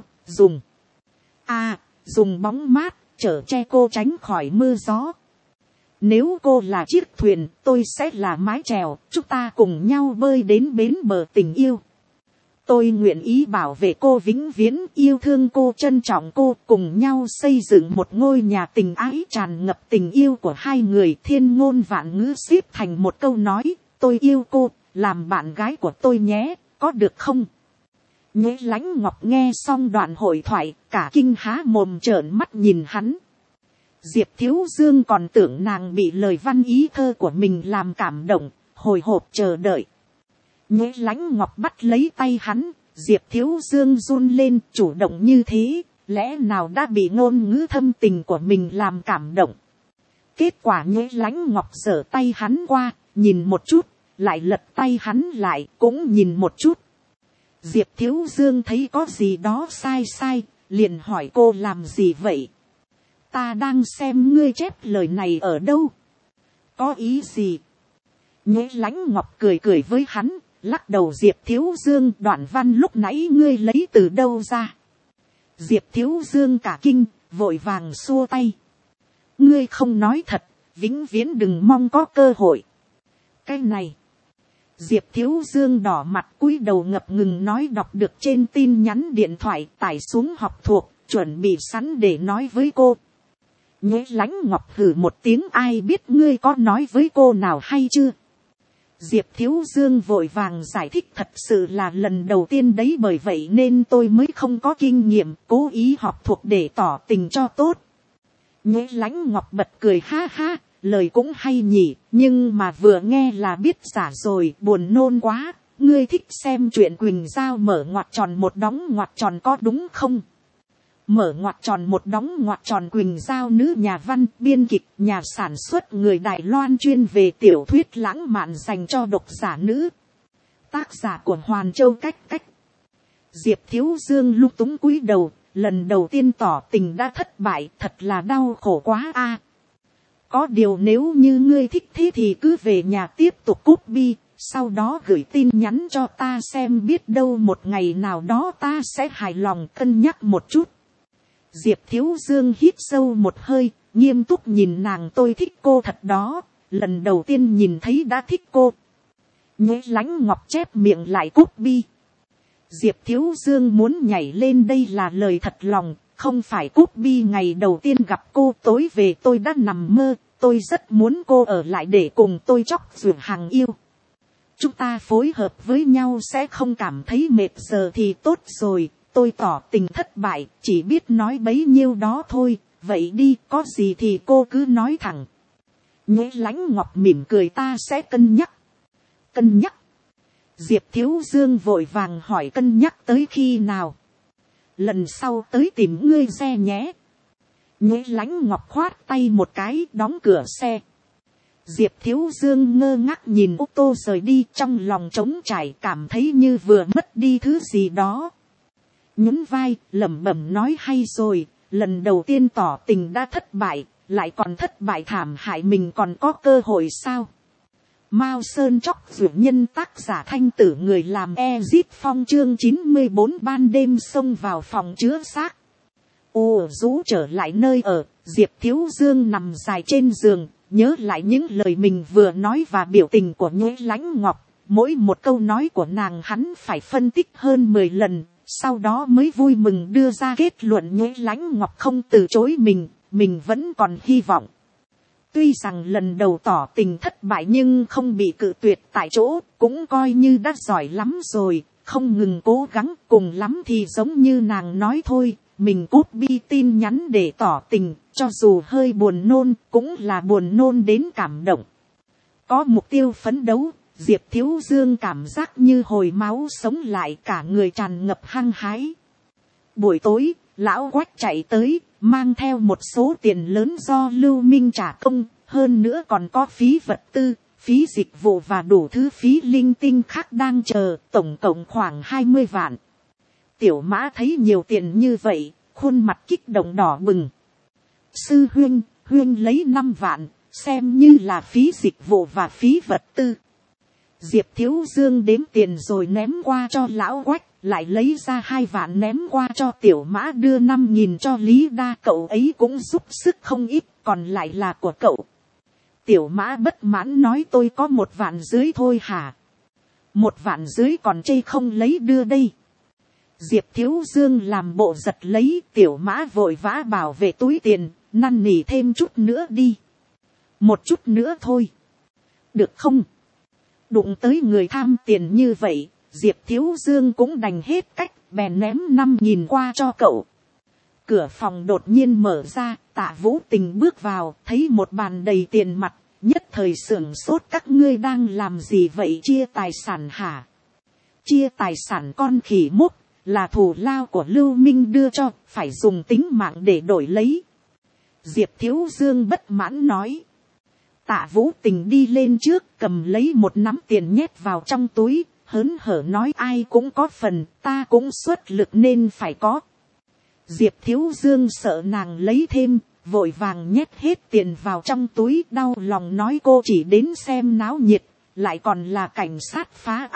dùng bóng mát, chở che cô tránh khỏi mưa gió. Nếu cô là chiếc thuyền, tôi sẽ là mái chèo, chúng ta cùng nhau bơi đến bến bờ tình yêu. Tôi nguyện ý bảo vệ cô vĩnh viễn, yêu thương cô, trân trọng cô, cùng nhau xây dựng một ngôi nhà tình ái tràn ngập tình yêu của hai người. Thiên ngôn vạn ngữ xếp thành một câu nói, tôi yêu cô, làm bạn gái của tôi nhé, có được không? Nhế Lãnh Ngọc nghe xong đoạn hội thoại, cả kinh há mồm trợn mắt nhìn hắn. Diệp Thiếu Dương còn tưởng nàng bị lời văn ý thơ của mình làm cảm động, hồi hộp chờ đợi. Nhế Lãnh Ngọc bắt lấy tay hắn, Diệp Thiếu Dương run lên, chủ động như thế, lẽ nào đã bị ngôn ngữ thâm tình của mình làm cảm động. Kết quả Nhế Lãnh Ngọc giở tay hắn qua, nhìn một chút, lại lật tay hắn lại, cũng nhìn một chút. Diệp Thiếu Dương thấy có gì đó sai, liền hỏi cô làm gì vậy? Ta đang xem ngươi chép lời này ở đâu? Có ý gì? Nhế Lãnh Ngọc cười với hắn, Lắc đầu Diệp Thiếu Dương, đoạn văn lúc nãy ngươi lấy từ đâu ra? Diệp Thiếu Dương cả kinh, vội vàng xua tay. Ngươi không nói thật, vĩnh viễn đừng mong có cơ hội. Cái này. Diệp Thiếu Dương đỏ mặt cúi đầu ngập ngừng nói đọc được trên tin nhắn điện thoại, tải xuống học thuộc, chuẩn bị sẵn để nói với cô. Nhế Lãnh Ngọc hử một tiếng, ai biết ngươi có nói với cô nào hay chưa? Diệp Thiếu Dương vội vàng giải thích, thật sự là lần đầu tiên đấy, bởi vậy nên tôi mới không có kinh nghiệm, cố ý học thuộc để tỏ tình cho tốt. Nhế Lãnh Ngọc bật cười ha ha, lời cũng hay nhỉ, nhưng mà vừa nghe là biết giả rồi, buồn nôn quá. Ngươi thích xem chuyện Quỳnh Giao mở ngoặc tròn một đóng ngoặc tròn có đúng không? Mở ngoặc tròn một đóng ngoặc tròn Quỳnh Giao nữ nhà văn, biên kịch, nhà sản xuất người Đài Loan chuyên về tiểu thuyết lãng mạn dành cho độc giả nữ. Tác giả của Hoàn Châu Cách Cách. Diệp Thiếu Dương lung túng cúi đầu, lần đầu tiên tỏ tình đã thất bại, thật là đau khổ quá a. Có điều nếu như ngươi thích thế thì cứ về nhà tiếp tục copy, sau đó gửi tin nhắn cho ta xem, biết đâu một ngày nào đó ta sẽ hài lòng cân nhắc một chút. Diệp Thiếu Dương hít sâu một hơi, nghiêm túc nhìn nàng, tôi thích cô thật đó, lần đầu tiên nhìn thấy đã thích cô. Nhế Lãnh Ngọc chép miệng lại copy. Diệp Thiếu Dương muốn nhảy lên, đây là lời thật lòng, không phải copy. Ngày đầu tiên gặp cô tối về tôi đã nằm mơ, tôi rất muốn cô ở lại để cùng tôi chóc ruột hàng yêu. Chúng ta phối hợp với nhau sẽ không cảm thấy mệt, giờ thì tốt rồi, tôi tỏ tình thất bại, chỉ biết nói bấy nhiêu đó thôi, vậy đi, có gì thì cô cứ nói thẳng. Nhế Lãnh Ngọc mỉm cười, ta sẽ cân nhắc. Cân nhắc. Diệp Thiếu Dương vội vàng hỏi, cân nhắc tới khi nào? Lần sau tới tìm ngươi xe nhé. Nhế Lãnh Ngọc khoát tay một cái, đóng cửa xe. Diệp Thiếu Dương ngơ ngác nhìn ô tô rời đi, trong lòng trống trải, cảm thấy như vừa mất đi thứ gì đó. Nhún vai, lẩm bẩm nói, hay rồi, lần đầu tiên tỏ tình đã thất bại, lại còn thất bại thảm hại, mình còn có cơ hội sao? Mao Sơn Chóc Dụ Nhân, tác giả Thanh Tử, người làm Ezit Phong, chương 94, ban đêm xông vào phòng chứa xác. Ô rũ trở lại nơi ở, Diệp Thiếu Dương nằm dài trên giường, nhớ lại những lời mình vừa nói và biểu tình của Nhế Lãnh Ngọc. Mỗi một câu nói của nàng hắn phải phân tích hơn 10 lần, sau đó mới vui mừng đưa ra kết luận Nhế Lãnh Ngọc không từ chối mình vẫn còn hy vọng. Tuy rằng lần đầu tỏ tình thất bại nhưng không bị cự tuyệt tại chỗ, cũng coi như đã giỏi lắm rồi, không ngừng cố gắng, cùng lắm thì giống như nàng nói thôi, mình copy tin nhắn để tỏ tình, cho dù hơi buồn nôn, cũng là buồn nôn đến cảm động. Có mục tiêu phấn đấu, Diệp Thiếu Dương cảm giác như hồi máu sống lại, cả người tràn ngập hăng hái. Buổi tối, lão Quách chạy tới, mang theo một số tiền lớn do Lưu Minh trả công, hơn nữa còn có phí vật tư, phí dịch vụ và đủ thứ phí linh tinh khác đang chờ, tổng cộng khoảng 20 vạn. Tiểu Mã thấy nhiều tiền như vậy, khuôn mặt kích động đỏ bừng. Sư huynh lấy 5 vạn, xem như là phí dịch vụ và phí vật tư. Diệp Thiếu Dương đếm tiền rồi ném qua cho lão Quách, lại lấy ra 2 vạn ném qua cho Tiểu Mã, đưa 5.000 cho Lý Đa, cậu ấy cũng giúp sức không ít, còn lại là của cậu. Tiểu Mã bất mãn nói, tôi có 1 vạn dưới thôi hả? 1 vạn dưới còn chê không lấy đưa đây. Diệp Thiếu Dương làm bộ giật lấy, Tiểu Mã vội vã bảo vệ túi tiền, năn nỉ thêm chút nữa đi. 1 chút nữa thôi. Được không? Đụng tới người tham tiền như vậy, Diệp Thiếu Dương cũng đành hết cách, bèn ném 5.000 qua cho cậu. Cửa phòng đột nhiên mở ra, Tạ Vũ Tình bước vào, thấy một bàn đầy tiền mặt, nhất thời sửng sốt, các ngươi đang làm gì vậy, chia tài sản hả? Chia tài sản con khỉ mốc, là thù lao của Lưu Minh đưa cho, phải dùng tính mạng để đổi lấy. Diệp Thiếu Dương bất mãn nói. Tạ Vũ Tình đi lên trước, cầm lấy một nắm tiền nhét vào trong túi, hớn hở nói, ai cũng có phần, ta cũng xuất lực nên phải có. Diệp Thiếu Dương sợ nàng lấy thêm, vội vàng nhét hết tiền vào trong túi, đau lòng nói, cô chỉ đến xem náo nhiệt, lại còn là cảnh sát phá án,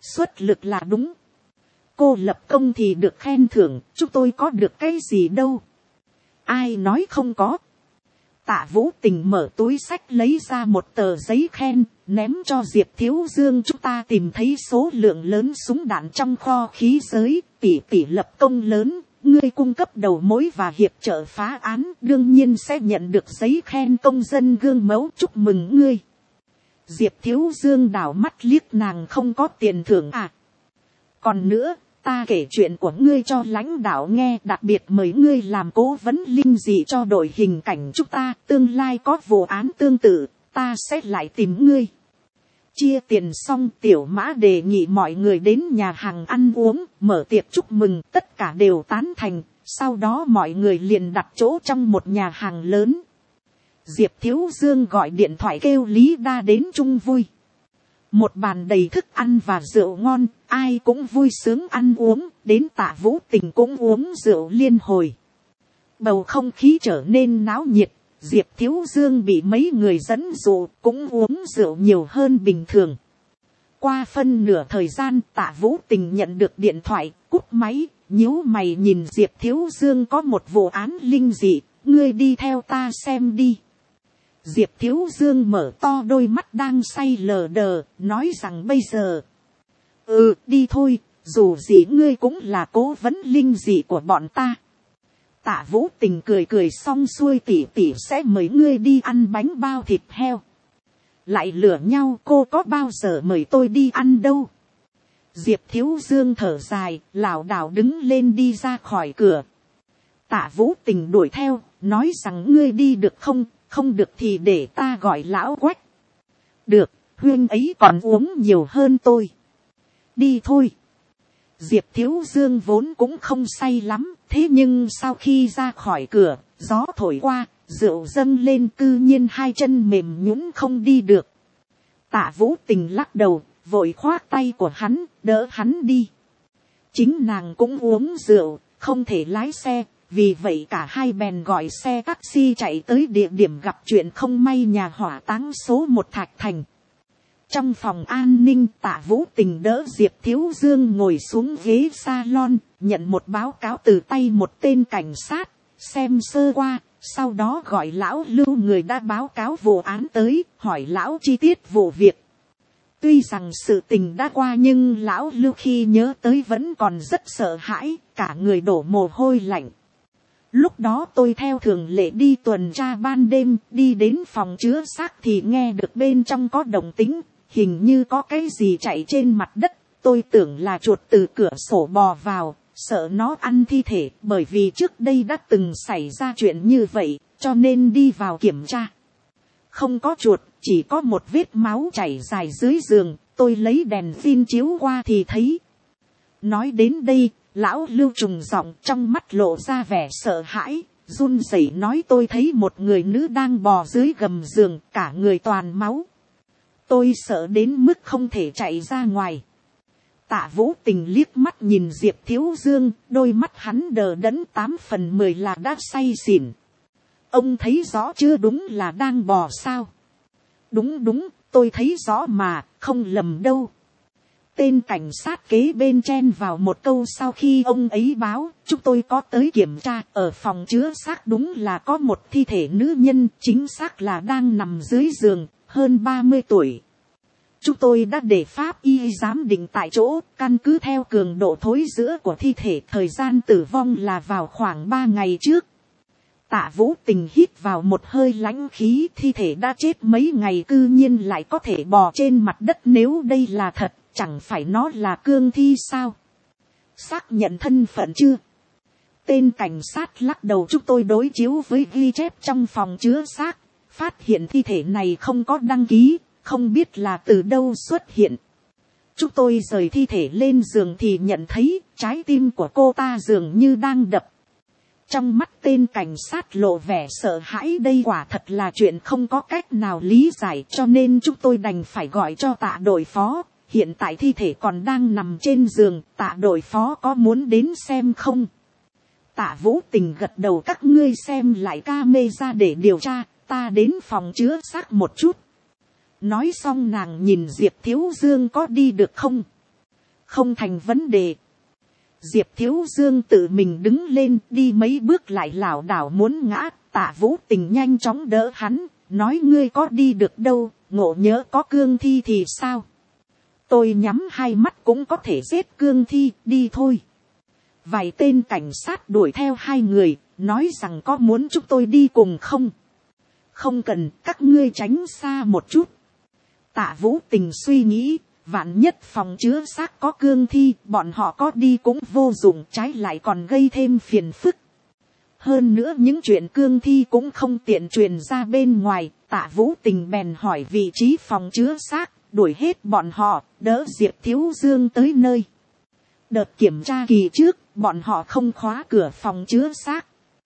xuất lực là đúng. Cô lập công thì được khen thưởng, chúng tôi có được cái gì đâu. Ai nói không có. Tạ Vũ Tình mở túi xách lấy ra một tờ giấy khen, ném cho Diệp Thiếu Dương. Chúng ta tìm thấy số lượng lớn súng đạn trong kho khí giới, tỷ lập công lớn. Ngươi cung cấp đầu mối và hiệp trợ phá án, đương nhiên sẽ nhận được giấy khen công dân gương mẫu, chúc mừng ngươi. Diệp Thiếu Dương đảo mắt liếc nàng, không có tiền thưởng à. Còn nữa, ta kể chuyện của ngươi cho lãnh đạo nghe, đặc biệt mời ngươi làm cố vấn linh dị cho đội hình cảnh chúng ta, tương lai có vụ án tương tự, ta sẽ lại tìm ngươi. Chia tiền xong, Tiểu Mã đề nghị mọi người đến nhà hàng ăn uống, mở tiệc chúc mừng, tất cả đều tán thành, sau đó mọi người liền đặt chỗ trong một nhà hàng lớn. Diệp Thiếu Dương gọi điện thoại kêu Lý Đa đến chung vui. Một bàn đầy thức ăn và rượu ngon, ai cũng vui sướng ăn uống, đến Tạ Vũ Tình cũng uống rượu liên hồi. Bầu không khí trở nên náo nhiệt, Diệp Thiếu Dương bị mấy người dẫn dụ, cũng uống rượu nhiều hơn bình thường. Qua phân nửa thời gian, Tạ Vũ Tình nhận được điện thoại, cúp máy, nhíu mày nhìn Diệp Thiếu Dương, có một vụ án linh dị, ngươi đi theo ta xem đi. Diệp Thiếu Dương mở to đôi mắt đang say lờ đờ, nói rằng bây giờ. Đi thôi, dù gì ngươi cũng là cố vấn linh dị của bọn ta. Tạ Vũ Tình cười cười xong xuôi, tỷ sẽ mời ngươi đi ăn bánh bao thịt heo. Lại lừa nhau, cô có bao giờ mời tôi đi ăn đâu. Diệp Thiếu Dương thở dài, lảo đảo đứng lên đi ra khỏi cửa. Tạ Vũ Tình đuổi theo, nói rằng ngươi đi được không, không được thì để ta gọi lão Quách. Được, huynh ấy còn uống nhiều hơn tôi. Đi thôi. Diệp Thiếu Dương vốn cũng không say lắm, thế nhưng sau khi ra khỏi cửa, gió thổi qua, rượu dâng lên, cư nhiên hai chân mềm nhũn không đi được. Tạ Vũ Tình lắc đầu, vội khoác tay của hắn, đỡ hắn đi. Chính nàng cũng uống rượu, không thể lái xe, vì vậy cả hai bèn gọi xe taxi chạy tới địa điểm gặp chuyện không may, nhà hỏa táng số 1 Thạch Thành. Trong phòng an ninh, Tạ Vũ Tình đỡ Diệp Thiếu Dương ngồi xuống ghế salon, nhận một báo cáo từ tay một tên cảnh sát, xem sơ qua, sau đó gọi lão Lưu, người đã báo cáo vụ án tới, hỏi lão chi tiết vụ việc. Tuy rằng sự tình đã qua nhưng lão Lưu khi nhớ tới vẫn còn rất sợ hãi, cả người đổ mồ hôi lạnh. Lúc đó tôi theo thường lệ đi tuần tra ban đêm, đi đến phòng chứa xác thì nghe được bên trong có động tĩnh, hình như có cái gì chạy trên mặt đất. Tôi tưởng là chuột từ cửa sổ bò vào, sợ nó ăn thi thể, bởi vì trước đây đã từng xảy ra chuyện như vậy, cho nên đi vào kiểm tra. Không có chuột, chỉ có một vết máu chảy dài dưới giường, tôi lấy đèn pin chiếu qua thì thấy. Nói đến đây, lão Lưu trùng giọng, trong mắt lộ ra vẻ sợ hãi, run rẩy nói, tôi thấy một người nữ đang bò dưới gầm giường, cả người toàn máu. Tôi sợ đến mức không thể chạy ra ngoài. Tạ Vũ Tình liếc mắt nhìn Diệp Thiếu Dương, đôi mắt hắn đờ đẫn 8/10 là đã say xỉn. Ông thấy rõ chưa, đúng là đang bò sao? Đúng, tôi thấy rõ mà, không lầm đâu. Tên cảnh sát kế bên chen vào một câu, sau khi ông ấy báo, chúng tôi có tới kiểm tra, ở phòng chứa xác đúng là có một thi thể nữ nhân, chính xác là đang nằm dưới giường, hơn 30 tuổi. Chúng tôi đã để pháp y giám định tại chỗ, căn cứ theo cường độ thối rữa của thi thể, thời gian tử vong là vào khoảng 3 ngày trước. Tạ Vũ Tình hít vào một hơi lãnh khí, thi thể đã chết mấy ngày cư nhiên lại có thể bò trên mặt đất, nếu đây là thật, chẳng phải nó là cương thi sao? Xác nhận thân phận chưa? Tên cảnh sát lắc đầu, chúng tôi đối chiếu với ghi chép trong phòng chứa xác, phát hiện thi thể này không có đăng ký, không biết là từ đâu xuất hiện. Chúng tôi rời thi thể lên giường thì nhận thấy trái tim của cô ta dường như đang đập. Trong mắt tên cảnh sát lộ vẻ sợ hãi, đây quả thật là chuyện không có cách nào lý giải, cho nên chúng tôi đành phải gọi cho Tạ đội phó. Hiện tại thi thể còn đang nằm trên giường, Tạ đội phó có muốn đến xem không? Tạ Vũ Tình gật đầu, các ngươi xem lại camera để điều tra, ta đến phòng chứa xác một chút. Nói xong nàng nhìn Diệp Thiếu Dương có đi được không? không thành vấn đề. Diệp Thiếu Dương tự mình đứng lên đi mấy bước lại lảo đảo muốn ngã, Tạ Vũ Tình nhanh chóng đỡ hắn, nói ngươi có đi được đâu, ngộ nhỡ có cương thi thì sao? Tôi nhắm hai mắt cũng có thể giết cương thi, đi thôi. Vài tên cảnh sát đuổi theo hai người, nói rằng có muốn chúng tôi đi cùng không? Không cần, các ngươi tránh xa một chút. Tạ Vũ Tình suy nghĩ, vạn nhất phòng chứa xác có cương thi, bọn họ có đi cũng vô dụng, trái lại còn gây thêm phiền phức. Hơn nữa những chuyện cương thi cũng không tiện truyền ra bên ngoài, Tạ Vũ Tình bèn hỏi vị trí phòng chứa xác, đuổi hết bọn họ, đỡ Diệp Thiếu Dương tới nơi. Đợt kiểm tra kỳ trước, bọn họ không khóa cửa phòng chứa xác.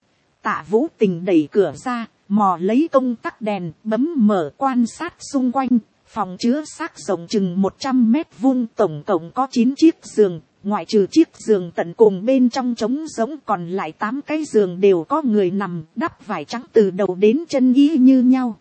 Tạ Vũ Tình đẩy cửa ra, mò lấy công tắc đèn, bấm mở quan sát xung quanh. Phòng chứa xác rộng chừng 100 mét vuông, tổng cộng có 9 chiếc giường, ngoại trừ chiếc giường tận cùng bên trong trống rỗng, còn lại 8 cái giường đều có người nằm, đắp vải trắng từ đầu đến chân y như nhau.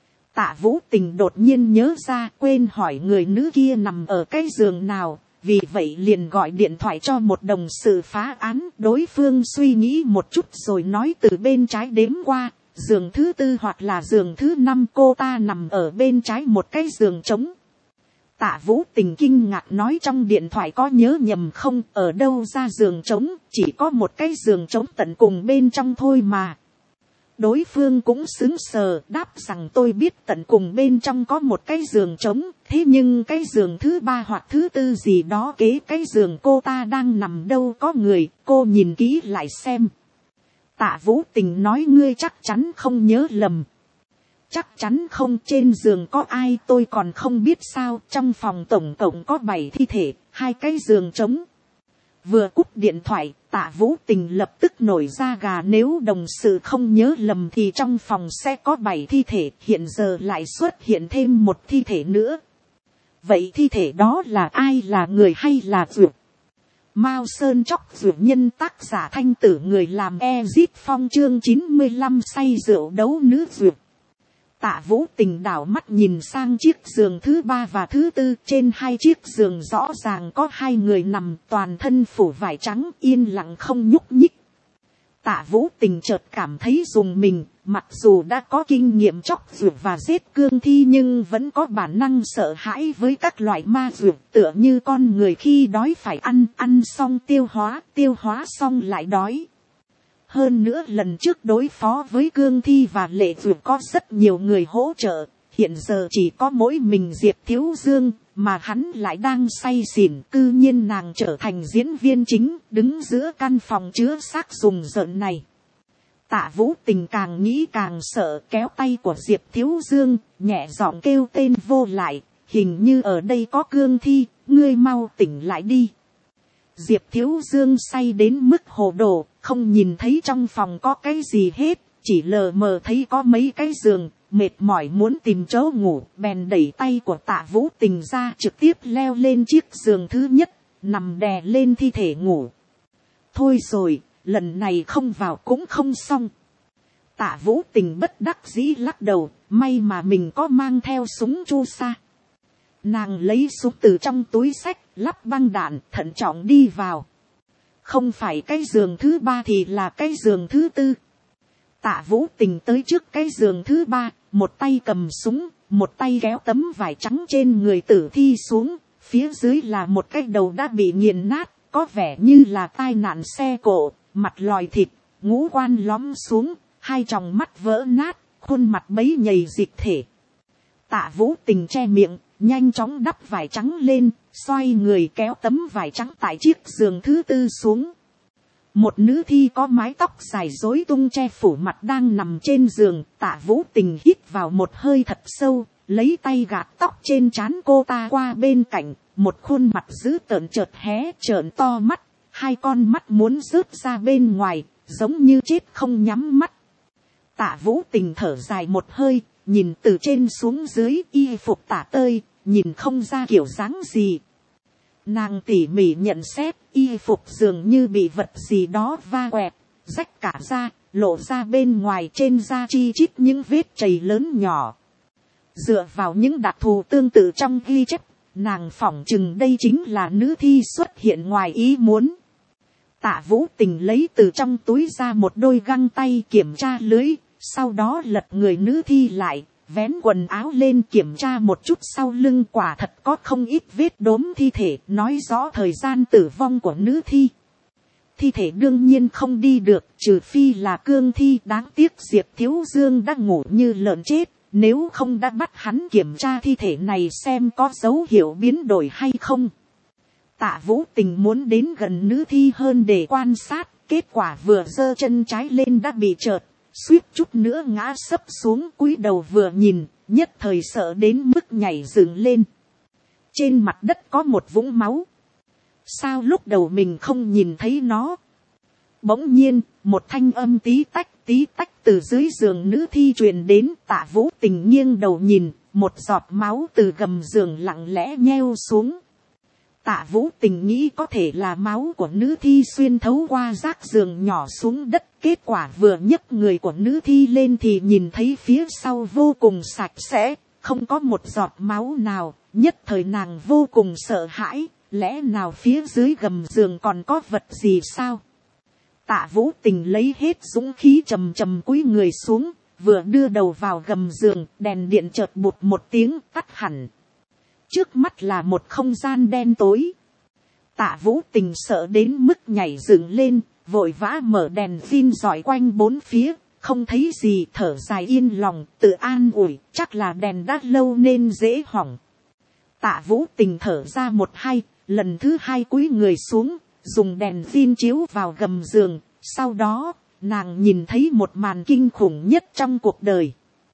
Tạ Vũ Tình đột nhiên nhớ ra, quên hỏi người nữ kia nằm ở cái giường nào, vì vậy liền gọi điện thoại cho một đồng sự phá án. Đối phương suy nghĩ một chút rồi nói từ bên trái đếm qua, giường thứ 4 hoặc là giường thứ 5, cô ta nằm ở bên trái một cái giường trống. Tạ Vũ Tình kinh ngạc nói trong điện thoại có nhớ nhầm không, ở đâu ra giường trống, chỉ có một cái giường trống tận cùng bên trong thôi mà. Đối phương cũng sững sờ, đáp rằng tôi biết tận cùng bên trong có một cái giường trống, thế nhưng cái giường thứ 3 hoặc thứ 4 gì đó kế cái giường cô ta đang nằm đâu có người, cô nhìn kỹ lại xem. Tạ Vũ Tình nói ngươi chắc chắn không nhớ lầm. Chắc chắn không, trên giường có ai tôi còn không biết sao, trong phòng tổng cộng có 7 thi thể, 2 cái giường trống. Vừa cúp điện thoại, Tạ Vũ Tình lập tức nổi da gà, nếu đồng sự không nhớ lầm thì trong phòng sẽ có 7 thi thể, hiện giờ lại xuất hiện thêm một thi thể nữa. Vậy thi thể đó là ai, là người hay là dược? Mao Sơn Chóc Dược Nhân, tác giả Thanh Tử, người làm Ezit Phong, chương 95 say rượu đấu nữ dược. Tạ Vũ Tình đảo mắt nhìn sang chiếc giường thứ 3 và thứ 4, trên 2 chiếc giường rõ ràng có 2 người nằm, toàn thân phủ vải trắng, yên lặng không nhúc nhích. Tạ Vũ Tình chợt cảm thấy rùng mình, mặc dù đã có kinh nghiệm chóc dược và giết cương thi nhưng vẫn có bản năng sợ hãi với các loại ma dược, tựa như con người khi đói phải ăn xong tiêu hóa xong lại đói. Hơn nữa lần trước đối phó với cương thi và lệ dược có rất nhiều người hỗ trợ, hiện giờ chỉ có mỗi mình Diệp Thiếu Dương, mà hắn lại đang say xỉn, cư nhiên nàng trở thành diễn viên chính, đứng giữa căn phòng chứa xác rùng rợn này. Tạ Vũ Tình càng nghĩ càng sợ, kéo tay của Diệp Thiếu Dương, nhẹ giọng kêu tên vô lại, hình như ở đây có cương thi, ngươi mau tỉnh lại đi. Diệp Thiếu Dương say đến mức hồ đồ, không nhìn thấy trong phòng có cái gì hết, chỉ lờ mờ thấy có mấy cái giường, mệt mỏi muốn tìm chỗ ngủ, bèn đẩy tay của Tạ Vũ Tình ra, trực tiếp leo lên chiếc giường thứ nhất, nằm đè lên thi thể ngủ. Thôi rồi, lần này không vào cũng không xong. Tạ Vũ Tình bất đắc dĩ lắc đầu, may mà mình có mang theo súng chu sa. Nàng lấy súng từ trong túi xách, lắp băng đạn, thận trọng đi vào. Không phải cái giường thứ 3 thì là cái giường thứ 4. Tạ Vũ Tình tới trước cái giường thứ 3, một tay cầm súng, một tay kéo tấm vải trắng trên người tử thi xuống, phía dưới là một cái đầu đã bị nghiền nát, có vẻ như là tai nạn xe cộ, mặt lòi thịt, ngũ quan lõm xuống, 2 tròng mắt vỡ nát, khuôn mặt bấy nhầy dịch thể. Tạ Vũ Tình che miệng, nhanh chóng đắp vải trắng lên, xoay người kéo tấm vải trắng tại chiếc giường thứ 4 xuống. Một nữ thi có mái tóc dài rối tung che phủ mặt đang nằm trên giường. Tạ Vũ Tình hít vào một hơi thật sâu, lấy tay gạt tóc trên trán cô ta qua bên cạnh, một khuôn mặt dữ tợn chợt hé trợn to mắt, 2 con mắt muốn rớt ra bên ngoài, giống như chết không nhắm mắt. Tạ Vũ Tình thở dài một hơi, nhìn từ trên xuống dưới, y phục tả tơi, nhìn không ra kiểu dáng gì. Nàng tỉ mỉ nhận xét, y phục dường như bị vật gì đó va quẹt, rách cả da, lộ ra bên ngoài, trên da chi chít những vết chày lớn nhỏ. Dựa vào những đặc thù tương tự trong ghi chép, nàng phỏng chừng đây chính là nữ thi xuất hiện ngoài ý muốn. Tạ Vũ Tình lấy từ trong túi ra một đôi găng tay kiểm tra lưới, sau đó lật người nữ thi lại, vén quần áo lên kiểm tra một chút sau lưng, quả thật có không ít vết đốm thi thể, nói rõ thời gian tử vong của nữ thi. Thi thể đương nhiên không đi được, trừ phi là cương thi, đáng tiếc Diệp Thiếu Dương đã ngủ như lợn chết, nếu không đã bắt hắn kiểm tra thi thể này xem có dấu hiệu biến đổi hay không. Tạ Vũ Tình muốn đến gần nữ thi hơn để quan sát, kết quả vừa giơ chân trái lên đã bị chợt, suýt chút nữa ngã sấp xuống, cúi đầu vừa nhìn, nhất thời sợ đến mức nhảy dựng lên. Trên mặt đất có một vũng máu. Sao lúc đầu mình không nhìn thấy nó? Bỗng nhiên, một thanh âm tí tách từ dưới giường nữ thi truyền đến. Tạ Vũ Tình nghiêng đầu nhìn, một giọt máu từ gầm giường lặng lẽ nheo xuống. Tạ Vũ Tình nghĩ có thể là máu của nữ thi xuyên thấu qua rác giường nhỏ xuống đất. Kết quả vừa nhấc người của nữ thi lên thì nhìn thấy phía sau vô cùng sạch sẽ, không có một giọt máu nào. Nhất thời nàng vô cùng sợ hãi, lẽ nào phía dưới gầm giường còn có vật gì sao? Tạ Vũ Tình lấy hết dũng khí trầm trầm cúi người xuống, vừa đưa đầu vào gầm giường, đèn điện chợt bụt một tiếng tắt hẳn. Trước mắt là một không gian đen tối. Tạ Vũ Tình sợ đến mức nhảy dựng lên, vội vã mở đèn pin dọi quanh bốn phía, không thấy gì, thở dài yên lòng, tự an ủi, chắc là đèn đã lâu nên dễ hỏng. Tạ Vũ Tình thở ra một hai, lần thứ hai cúi người xuống, dùng đèn pin chiếu vào gầm giường, sau đó, nàng nhìn thấy một màn kinh khủng nhất trong cuộc đời.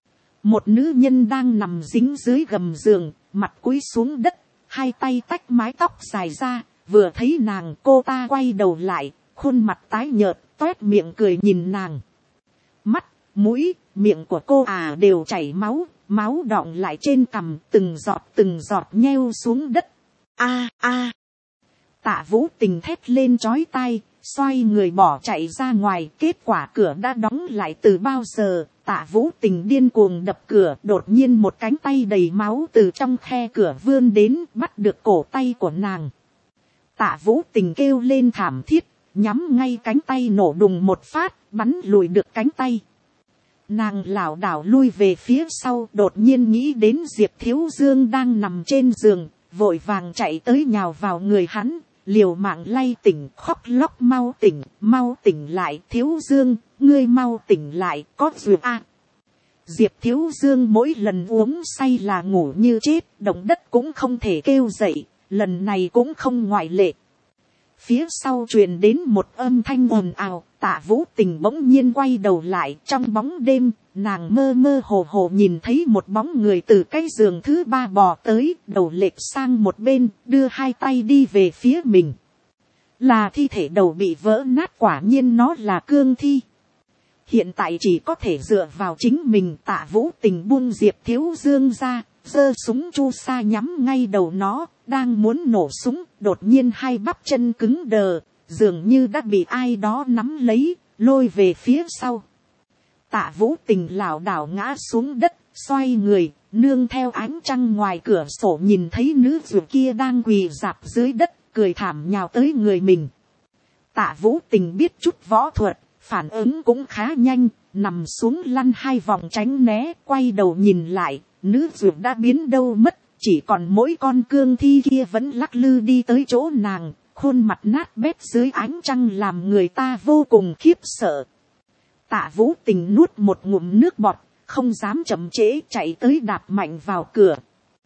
Một nữ nhân đang nằm dính dưới gầm giường, mặt cúi xuống đất, hai tay tách mái tóc dài ra, vừa thấy nàng cô ta quay đầu lại, khuôn mặt tái nhợt, toét miệng cười nhìn nàng. Mắt, mũi, miệng của cô đều chảy máu, máu đọng lại trên cằm, từng giọt nheo xuống đất. Tạ Vũ Tình thét lên chói tai, xoay người bỏ chạy ra ngoài, kết quả cửa đã đóng lại từ bao giờ. Tạ Vũ Tình điên cuồng đập cửa, đột nhiên một cánh tay đầy máu từ trong khe cửa vươn đến, bắt được cổ tay của nàng. Tạ Vũ Tình kêu lên thảm thiết, nhắm ngay cánh tay nổ đùng một phát, bắn lùi được cánh tay. Nàng lảo đảo lui về phía sau, đột nhiên nghĩ đến Diệp Thiếu Dương đang nằm trên giường, vội vàng chạy tới nhào vào người hắn, liều mạng lay tỉnh, khóc lóc mau tỉnh lại, Thiếu Dương, ngươi mau tỉnh lại, có duyệt Diệp Thiếu Dương mỗi lần uống say là ngủ như chết, động đất cũng không thể kêu dậy, lần này cũng không ngoại lệ. Phía sau truyền đến một âm thanh ồn ào, Tạ Vũ Tình bỗng nhiên quay đầu lại, trong bóng đêm, nàng mơ hồ nhìn thấy một bóng người từ cái giường thứ ba bò tới, đầu lệch sang một bên, đưa hai tay đi về phía mình. Là thi thể đầu bị vỡ nát, quả nhiên nó là cương thi. Hiện tại chỉ có thể dựa vào chính mình. Tạ Vũ Tình buông Diệp Thiếu Dương ra, giơ súng chu sa nhắm ngay đầu nó, đang muốn nổ súng, đột nhiên hai bắp chân cứng đờ, dường như đã bị ai đó nắm lấy, lôi về phía sau. Tạ Vũ Tình lảo đảo ngã xuống đất, xoay người, nương theo ánh trăng ngoài cửa sổ nhìn thấy nữ dược kia đang quỳ rạp dưới đất, cười thảm nhào tới người mình. Tạ Vũ Tình biết chút võ thuật, phản ứng cũng khá nhanh, nằm xuống lăn hai vòng tránh né, quay đầu nhìn lại, nữ dược đã biến đâu mất, chỉ còn mỗi con cương thi kia vẫn lắc lư đi tới chỗ nàng, khuôn mặt nát bét dưới ánh trăng làm người ta vô cùng khiếp sợ. Tạ Vũ Tình nuốt một ngụm nước bọt, không dám chậm trễ, chạy tới đạp mạnh vào cửa.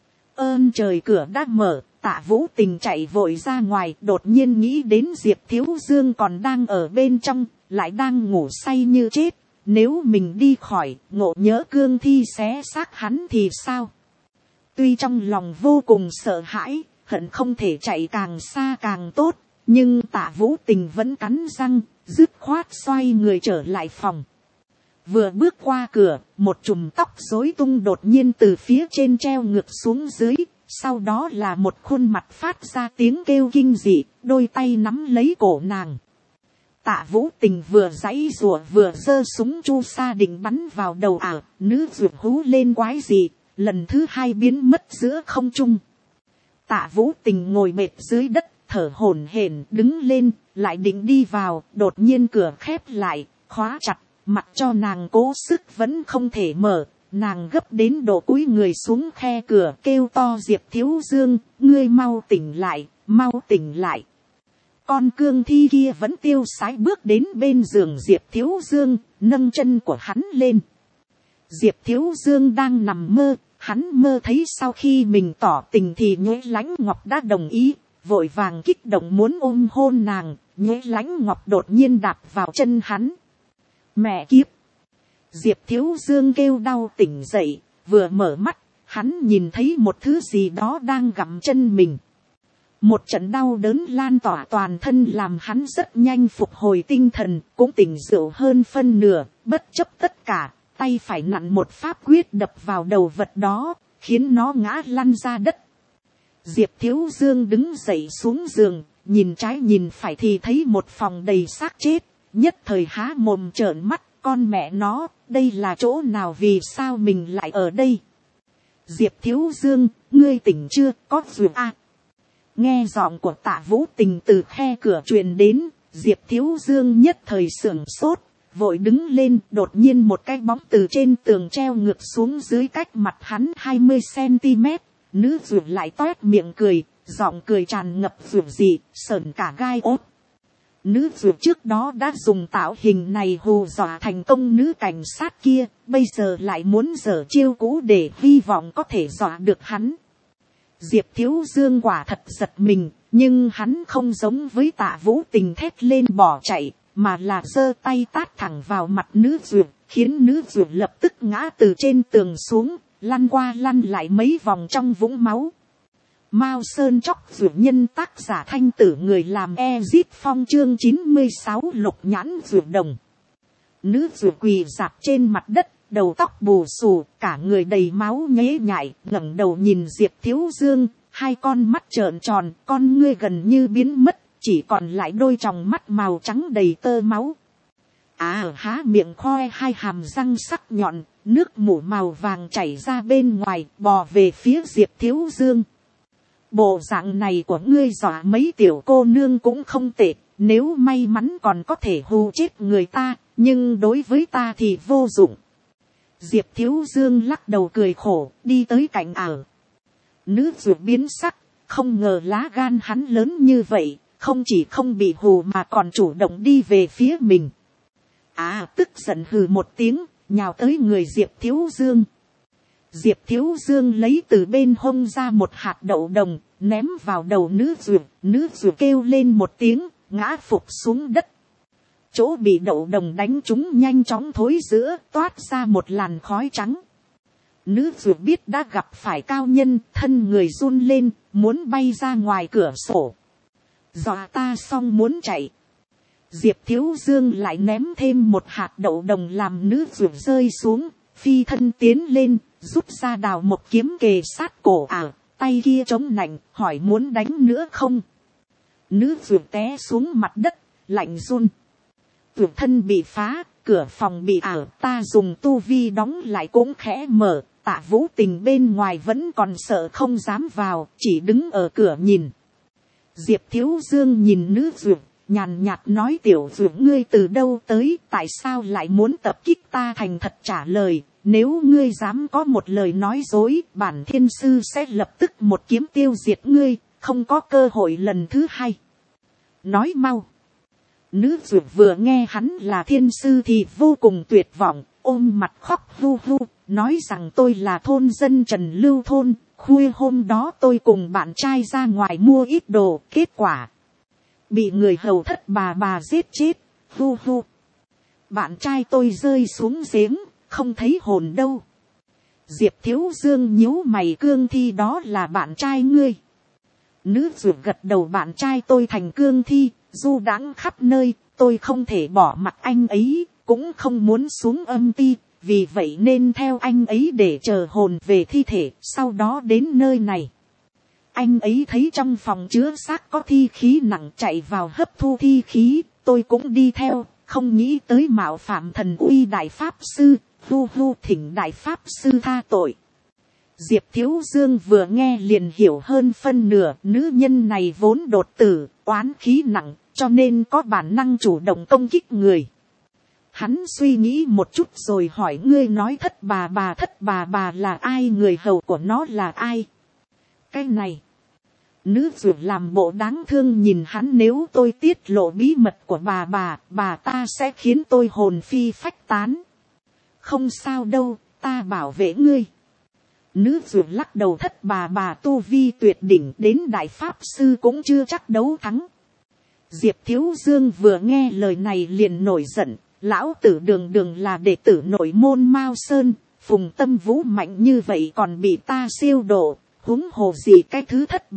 Ơn trời, cửa đã mở. Tạ Vũ Tình chạy vội ra ngoài, đột nhiên nghĩ đến Diệp Thiếu Dương còn đang ở bên trong, lại đang ngủ say như chết. Nếu mình đi khỏi, ngộ nhỡ cương thi xé xác hắn thì sao? Tuy trong lòng vô cùng sợ hãi, hận không thể chạy càng xa càng tốt, nhưng Tạ Vũ Tình vẫn cắn răng, dứt khoát xoay người trở lại phòng. Vừa bước qua cửa, một chùm tóc rối tung đột nhiên từ phía trên treo ngược xuống dưới, sau đó là một khuôn mặt phát ra tiếng kêu kinh dị, đôi tay nắm lấy cổ nàng. Tạ Vũ Tình vừa giãy giụa vừa giơ súng chu sa định bắn vào đầu nữ dược hú lên quái dị, lần thứ hai biến mất giữa không trung. Tạ Vũ Tình ngồi mệt dưới đất, thở hổn hển đứng lên, lại định đi vào, đột nhiên cửa khép lại, khóa chặt, mặc cho nàng cố sức vẫn không thể mở. Nàng gấp đến độ cúi người xuống khe cửa kêu to Diệp Thiếu Dương, ngươi mau tỉnh lại, mau tỉnh lại. Con cương thi kia vẫn tiêu sái bước đến bên giường Diệp Thiếu Dương, nâng chân của hắn lên. Diệp Thiếu Dương đang nằm mơ, hắn mơ thấy sau khi mình tỏ tình thì Nhuế Lãnh Ngọc đã đồng ý, vội vàng kích động muốn ôm hôn nàng. Nhuế Lãnh Ngọc đột nhiên đạp vào chân hắn. Mẹ kiếp! Diệp Thiếu Dương kêu đau tỉnh dậy, vừa mở mắt, hắn nhìn thấy một thứ gì đó đang gặm chân mình. Một trận đau đớn lan tỏa toàn thân làm hắn rất nhanh phục hồi tinh thần, cũng tỉnh rượu hơn phân nửa, bất chấp tất cả, tay phải nặn một pháp quyết đập vào đầu vật đó, khiến nó ngã lăn ra đất. Diệp Thiếu Dương đứng dậy xuống giường, nhìn trái nhìn phải thì thấy một phòng đầy xác chết, nhất thời há mồm trợn mắt, con mẹ nó, đây là chỗ nào, vì sao mình lại ở đây? Diệp Thiếu Dương, ngươi tỉnh chưa, có duyệt à? Nghe giọng của Tạ Vũ Tình từ khe cửa truyền đến, Diệp Thiếu Dương nhất thời sưởng sốt, vội đứng lên, đột nhiên một cái bóng từ trên tường treo ngược xuống dưới cách mặt hắn 20 cm, nữ duyệt lại toét miệng cười, giọng cười tràn ngập duyệt dị, sởn cả gai ốt. Nữ duyệt trước đó đã dùng tạo hình này hù dọa thành công nữ cảnh sát kia, bây giờ lại muốn giở chiêu cũ để hy vọng có thể dọa được hắn. Diệp Thiếu Dương quả thật giật mình, nhưng hắn không giống với Tạ Vũ Tình thét lên bỏ chạy, mà là giơ tay tát thẳng vào mặt nữ duyệt, khiến nữ duyệt lập tức ngã từ trên tường xuống, lăn qua lăn lại mấy vòng trong vũng máu. Mao Sơn Chóc Duyệt Nhân, tác giả Thanh Tử, người làm Ezit Phong, chương 96 Lục Nhãn Duyệt Đồng. Nữ duyệt quỳ rạp trên mặt đất, đầu tóc bù xù, cả người đầy máu nhễ nhại, ngẩng đầu nhìn Diệp Thiếu Dương, hai con mắt trợn tròn, con ngươi gần như biến mất, chỉ còn lại đôi tròng mắt màu trắng đầy tơ máu. Há miệng khoe hai hàm răng sắc nhọn, nước mủ màu vàng chảy ra bên ngoài, bò về phía Diệp Thiếu Dương. Bộ dạng này của ngươi dọa mấy tiểu cô nương cũng không tệ, nếu may mắn còn có thể hù chết người ta, nhưng đối với ta thì vô dụng. Diệp Thiếu Dương lắc đầu cười khổ, đi tới cạnh ảo. Nữ duyệt biến sắc, không ngờ lá gan hắn lớn như vậy, không chỉ không bị hù mà còn chủ động đi về phía mình. Tức giận hừ một tiếng, nhào tới người Diệp Thiếu Dương. Diệp Thiếu Dương lấy từ bên hông ra một hạt đậu đồng, ném vào đầu nữ duyệt kêu lên một tiếng, ngã phục xuống đất. Chỗ bị đậu đồng đánh trúng nhanh chóng thối giữa, toát ra một làn khói trắng. Nữ duyệt biết đã gặp phải cao nhân, thân người run lên, muốn bay ra ngoài cửa sổ. Dọa ta xong muốn chạy. Diệp Thiếu Dương lại ném thêm một hạt đậu đồng làm nữ duyệt rơi xuống, phi thân tiến lên, rút ra đào một kiếm kề sát cổ tay kia chống nạnh, hỏi muốn đánh nữa không. Nữ duyệt té xuống mặt đất, lạnh run. Tuyệt thân bị phá, cửa phòng bị ta dùng tu vi đóng lại cũng khẽ mở, Tạ Vũ Tình bên ngoài vẫn còn sợ không dám vào, chỉ đứng ở cửa nhìn. Diệp Thiếu Dương nhìn nữ duyệt, nhàn nhạt nói, tiểu duyệt ngươi từ đâu tới, tại sao lại muốn tập kích ta? Thành thật trả lời, nếu ngươi dám có một lời nói dối, bản thiên sư sẽ lập tức một kiếm tiêu diệt ngươi, không có cơ hội lần thứ hai. Nói mau. Nữ duyệt vừa nghe hắn là thiên sư thì vô cùng tuyệt vọng, ôm mặt khóc hu hu, nói rằng tôi là thôn dân Trần Lưu Thôn, khuya hôm đó tôi cùng bạn trai ra ngoài mua ít đồ, kết quả bị người hầu thất bà giết chết, hu hu. Bạn trai tôi rơi xuống giếng, không thấy hồn đâu. Diệp Thiếu Dương nhíu mày, cương thi đó là bạn trai ngươi? Nữ duyệt gật đầu, bạn trai tôi thành cương thi, du đãng khắp nơi, tôi không thể bỏ mặc anh ấy, cũng không muốn xuống âm ti, vì vậy nên theo anh ấy để chờ hồn về thi thể, sau đó đến nơi này. Anh ấy thấy trong phòng chứa xác có thi khí nặng, chạy vào hấp thu thi khí, tôi cũng đi theo, không nghĩ tới mạo phạm thần uy đại pháp sư, hu hu, thỉnh đại pháp sư tha tội. Diệp Thiếu Dương vừa nghe liền hiểu hơn phân nửa, nữ nhân này vốn đột tử, oán khí nặng, cho nên có bản năng chủ động công kích người. Hắn suy nghĩ một chút rồi hỏi, ngươi nói thất bà bà là ai, người hầu của nó là ai? Cái này, nữ dược làm bộ đáng thương nhìn hắn, nếu tôi tiết lộ bí mật của bà ta sẽ khiến tôi hồn phi phách tán. Không sao đâu, ta bảo vệ ngươi. Nữ dược lắc đầu, thất bà tu vi tuyệt đỉnh, đến đại pháp sư cũng chưa chắc đấu thắng. Diệp Thiếu Dương vừa nghe lời này liền nổi giận, lão tử đường đường là đệ tử nội môn Mao Sơn, Phùng Tâm Vũ mạnh như vậy còn bị ta siêu độ, huống hồ gì cái thứ thất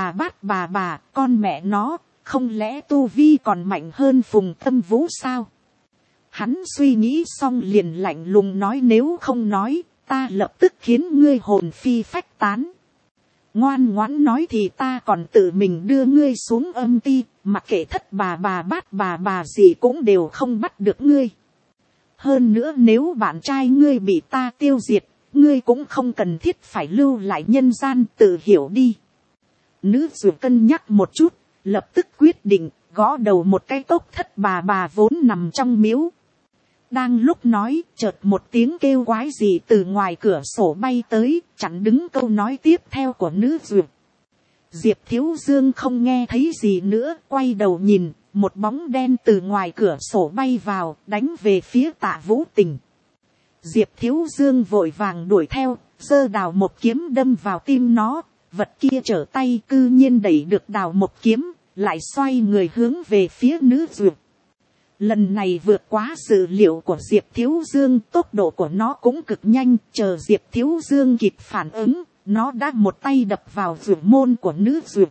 bà, con mẹ nó, không lẽ tu vi còn mạnh hơn Phùng Tâm Vũ sao? Hắn suy nghĩ xong liền lạnh lùng nói, nếu không nói, ta lập tức khiến ngươi hồn phi phách tán. Ngoan ngoãn nói thì ta còn tự mình đưa ngươi xuống âm ti, mặc kệ thất bà gì cũng đều không bắt được ngươi. Hơn nữa nếu bạn trai ngươi bị ta tiêu diệt, ngươi cũng không cần thiết phải lưu lại nhân gian, tự hiểu đi. Nữ dù cân nhắc một chút, lập tức quyết định, gõ đầu một cái cốc thất bà vốn nằm trong miếu. Đang lúc nói, chợt một tiếng kêu quái gì từ ngoài cửa sổ bay tới, chặn đứng câu nói tiếp theo của nữ duyệt. Diệp Thiếu Dương không nghe thấy gì nữa, quay đầu nhìn, một bóng đen từ ngoài cửa sổ bay vào, đánh về phía Tạ Vũ Tình. Diệp Thiếu Dương vội vàng đuổi theo, giơ đào một kiếm đâm vào tim nó, vật kia trở tay cư nhiên đẩy được đào một kiếm, lại xoay người hướng về phía nữ duyệt. Lần này vượt quá dự liệu của Diệp Thiếu Dương, tốc độ của nó cũng cực nhanh, chờ Diệp Thiếu Dương kịp phản ứng, nó đã một tay đập vào ruột môn của nữ duyệt.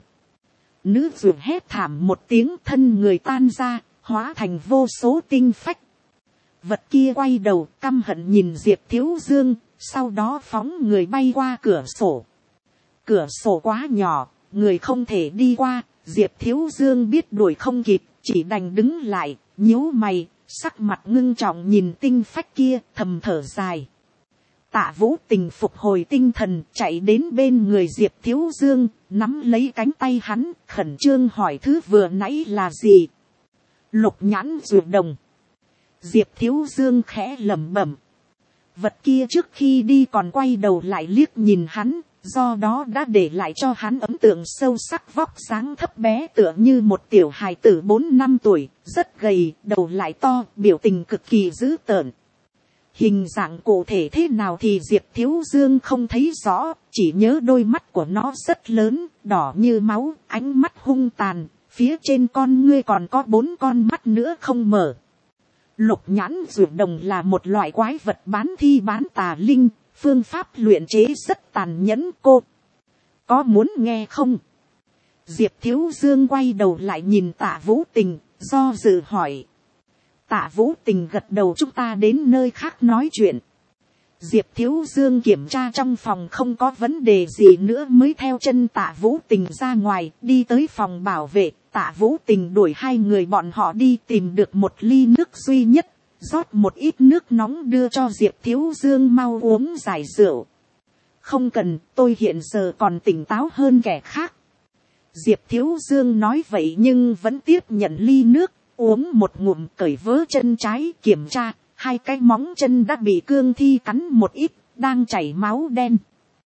Nữ duyệt hét thảm một tiếng, thân người tan ra, hóa thành vô số tinh phách. Vật kia quay đầu căm hận nhìn Diệp Thiếu Dương, sau đó phóng người bay qua cửa sổ. Cửa sổ quá nhỏ, người không thể đi qua, Diệp Thiếu Dương biết đuổi không kịp, chỉ đành đứng lại, nhíu mày, sắc mặt ngưng trọng nhìn tinh phách kia, thầm thở dài. Tạ Vũ Tình phục hồi tinh thần, chạy đến bên người Diệp Thiếu Dương, nắm lấy cánh tay hắn, khẩn trương hỏi thứ vừa nãy là gì. Lục nhãn ruột đồng. Diệp Thiếu Dương khẽ lẩm bẩm. Vật kia trước khi đi còn quay đầu lại liếc nhìn hắn, do đó đã để lại cho hắn ấn tượng sâu sắc. Vóc dáng thấp bé tựa như một tiểu hài tử 4 năm tuổi, rất gầy, đầu lại to, biểu tình cực kỳ dữ tợn. Hình dạng cụ thể thế nào thì Diệp Thiếu Dương không thấy rõ, chỉ nhớ đôi mắt của nó rất lớn, đỏ như máu, ánh mắt hung tàn, phía trên con ngươi còn có 4 con mắt nữa không mở. Lục nhãn ruột đồng là một loại quái vật bán thi bán tà linh, phương pháp luyện chế rất tàn nhẫn. Cô có muốn nghe không? Diệp Thiếu Dương quay đầu lại nhìn Tạ Vũ Tình, do dự hỏi. Tạ Vũ Tình gật đầu, chúng ta đến nơi khác nói chuyện. Diệp Thiếu Dương kiểm tra trong phòng không có vấn đề gì nữa mới theo chân Tạ Vũ Tình ra ngoài, đi tới phòng bảo vệ. Tạ Vũ Tình đuổi hai người bọn họ đi, tìm được một ly nước duy nhất, rót một ít nước nóng đưa cho Diệp Thiếu Dương, mau uống giải rượu. Không cần, tôi hiện giờ còn tỉnh táo hơn kẻ khác. Diệp Thiếu Dương nói vậy nhưng vẫn tiếp nhận ly nước, uống một ngụm, cởi vớ chân trái, kiểm tra, hai cái móng chân đã bị cương thi cắn một ít, đang chảy máu đen.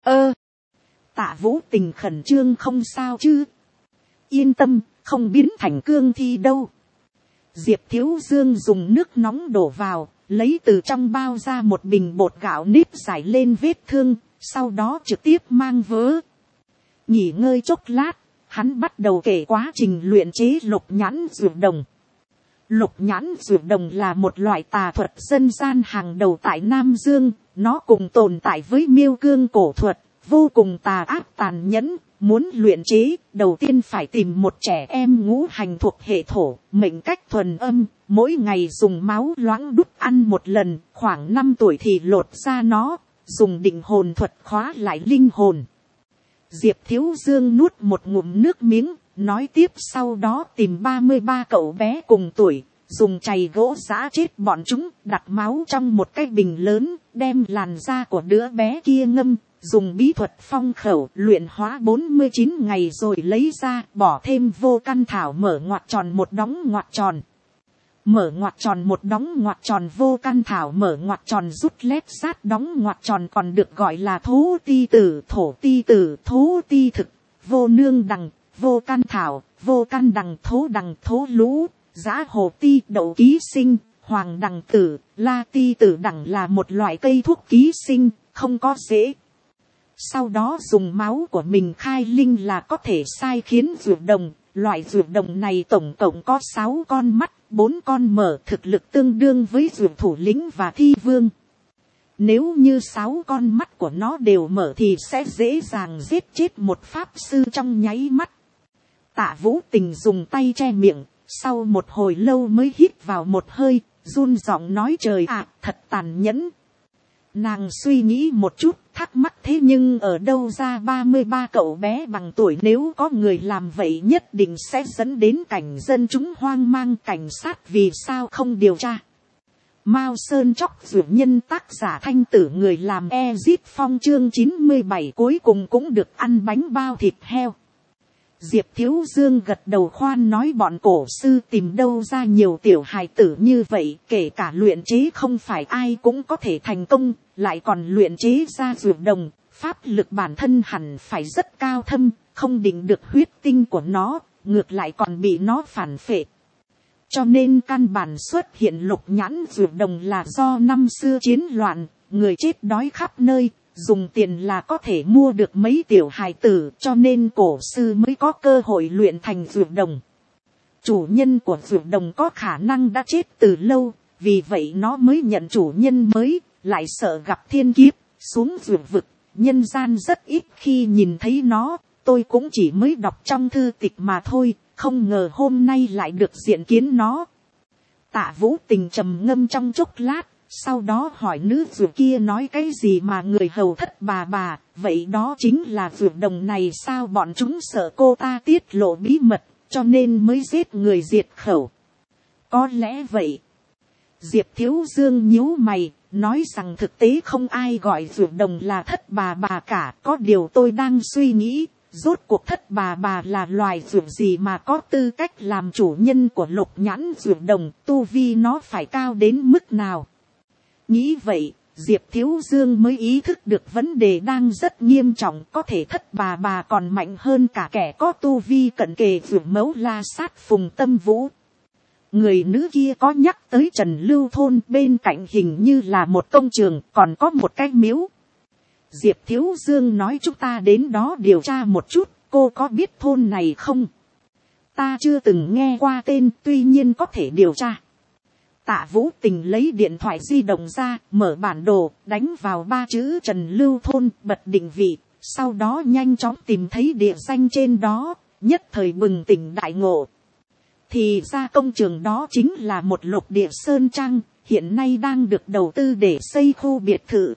Tạ Vũ Tình khẩn trương, không sao chứ? Yên tâm, không biến thành cương thi đâu. Diệp Thiếu Dương dùng nước nóng đổ vào, lấy từ trong bao ra một bình bột gạo nếp giải lên vết thương, sau đó trực tiếp mang vớ. Nghỉ ngơi chốc lát, hắn bắt đầu kể quá trình luyện chế lục nhãn ruột đồng. Lục nhãn ruột đồng là một loại tà thuật dân gian hàng đầu tại Nam Dương, nó cùng tồn tại với miêu cương cổ thuật, vô cùng tà ác tàn nhẫn. Muốn luyện chế, đầu tiên phải tìm một trẻ em ngũ hành thuộc hệ thổ, mệnh cách thuần âm, mỗi ngày dùng máu loãng đút ăn một lần, khoảng 5 tuổi thì lột ra nó, dùng định hồn thuật khóa lại linh hồn. Diệp Thiếu Dương nuốt một ngụm nước miếng, nói tiếp, sau đó tìm 33 cậu bé cùng tuổi, dùng chày gỗ giã chết bọn chúng, đặt máu trong một cái bình lớn, đem làn da của đứa bé kia ngâm, dùng bí thuật phong khẩu luyện hóa 49 ngày rồi lấy ra, bỏ thêm vô căn thảo, mở ngoặc tròn một đóng ngoặc tròn. Mở ngoặc tròn một đóng ngoặc tròn, vô căn thảo mở ngoặc tròn, rút lét sát đóng ngoặc tròn, còn được gọi là thố ti tử, thổ ti tử, thố ti thực, vô nương đằng, vô căn thảo, vô căn đằng, thố lũ, giã hồ ti, đậu ký sinh, hoàng đằng tử, la ti tử đằng là một loại cây thuốc ký sinh, không có rễ. Sau đó dùng máu của mình khai linh là có thể sai khiến ruột đồng. Loại ruột đồng này tổng cộng có 6 con mắt, 4 con mở, thực lực tương đương với ruột thủ lĩnh và thi vương. Nếu như 6 con mắt của nó đều mở thì sẽ dễ dàng giết chết một pháp sư trong nháy mắt. Tạ Vũ Tình dùng tay che miệng, sau một hồi lâu mới hít vào một hơi, run giọng nói trời ạ, thật tàn nhẫn. Nàng suy nghĩ một chút, thắc mắc thế nhưng ở đâu ra 33 cậu bé bằng tuổi, nếu có người làm vậy nhất định sẽ dẫn đến cảnh dân chúng hoang mang, cảnh sát vì sao không điều tra. Mao Sơn Chóc Dược Nhân, tác giả Thanh Tử, người làm Ezit Phong, chương 97 cuối cùng cũng được ăn bánh bao thịt heo. Diệp Thiếu Dương gật đầu khoan nói bọn cổ sư tìm đâu ra nhiều tiểu hài tử như vậy, kể cả luyện chế không phải ai cũng có thể thành công, lại còn luyện chế ra dược đồng, pháp lực bản thân hẳn phải rất cao thâm, không định được huyết tinh của nó, ngược lại còn bị nó phản phệ. Cho nên căn bản xuất hiện lục nhãn dược đồng là do năm xưa chiến loạn, người chết đói khắp nơi, dùng tiền là có thể mua được mấy tiểu hài tử, cho nên cổ sư mới có cơ hội luyện thành dược đồng. Chủ nhân của dược đồng có khả năng đã chết từ lâu, vì vậy nó mới nhận chủ nhân mới, lại sợ gặp thiên kiếp, xuống dược vực, nhân gian rất ít khi nhìn thấy nó, tôi cũng chỉ mới đọc trong thư tịch mà thôi, không ngờ hôm nay lại được diện kiến nó. Tạ Vũ Tình trầm ngâm trong chốc lát, sau đó hỏi nữ dược kia nói cái gì mà người hầu thất bà, vậy đó chính là dược đồng này sao? Bọn chúng sợ cô ta tiết lộ bí mật, cho nên mới giết người diệt khẩu. Có lẽ vậy. Diệp Thiếu Dương nhíu mày, nói rằng thực tế không ai gọi dược đồng là thất bà cả, có điều tôi đang suy nghĩ, rốt cuộc thất bà là loài dược gì mà có tư cách làm chủ nhân của lục nhãn dược đồng, tu vi nó phải cao đến mức nào. Nghĩ vậy, Diệp Thiếu Dương mới ý thức được vấn đề đang rất nghiêm trọng, có thể thất bà còn mạnh hơn cả kẻ có tu vi cận kề vượt mẫu La Sát Phùng Tâm Vũ. Người nữ kia có nhắc tới Trần Lưu Thôn, bên cạnh hình như là một công trường, còn có một cái miếu. Diệp Thiếu Dương nói chúng ta đến đó điều tra một chút, cô có biết thôn này không? Ta chưa từng nghe qua tên, tuy nhiên có thể điều tra. Tạ Vũ Tình lấy điện thoại di động ra, mở bản đồ, đánh vào 3 chữ Trần Lưu Thôn, bật định vị, sau đó nhanh chóng tìm thấy địa danh trên đó, nhất thời bừng tỉnh đại ngộ. Thì ra công trường đó chính là một lục địa sơn trang, hiện nay đang được đầu tư để xây khu biệt thự.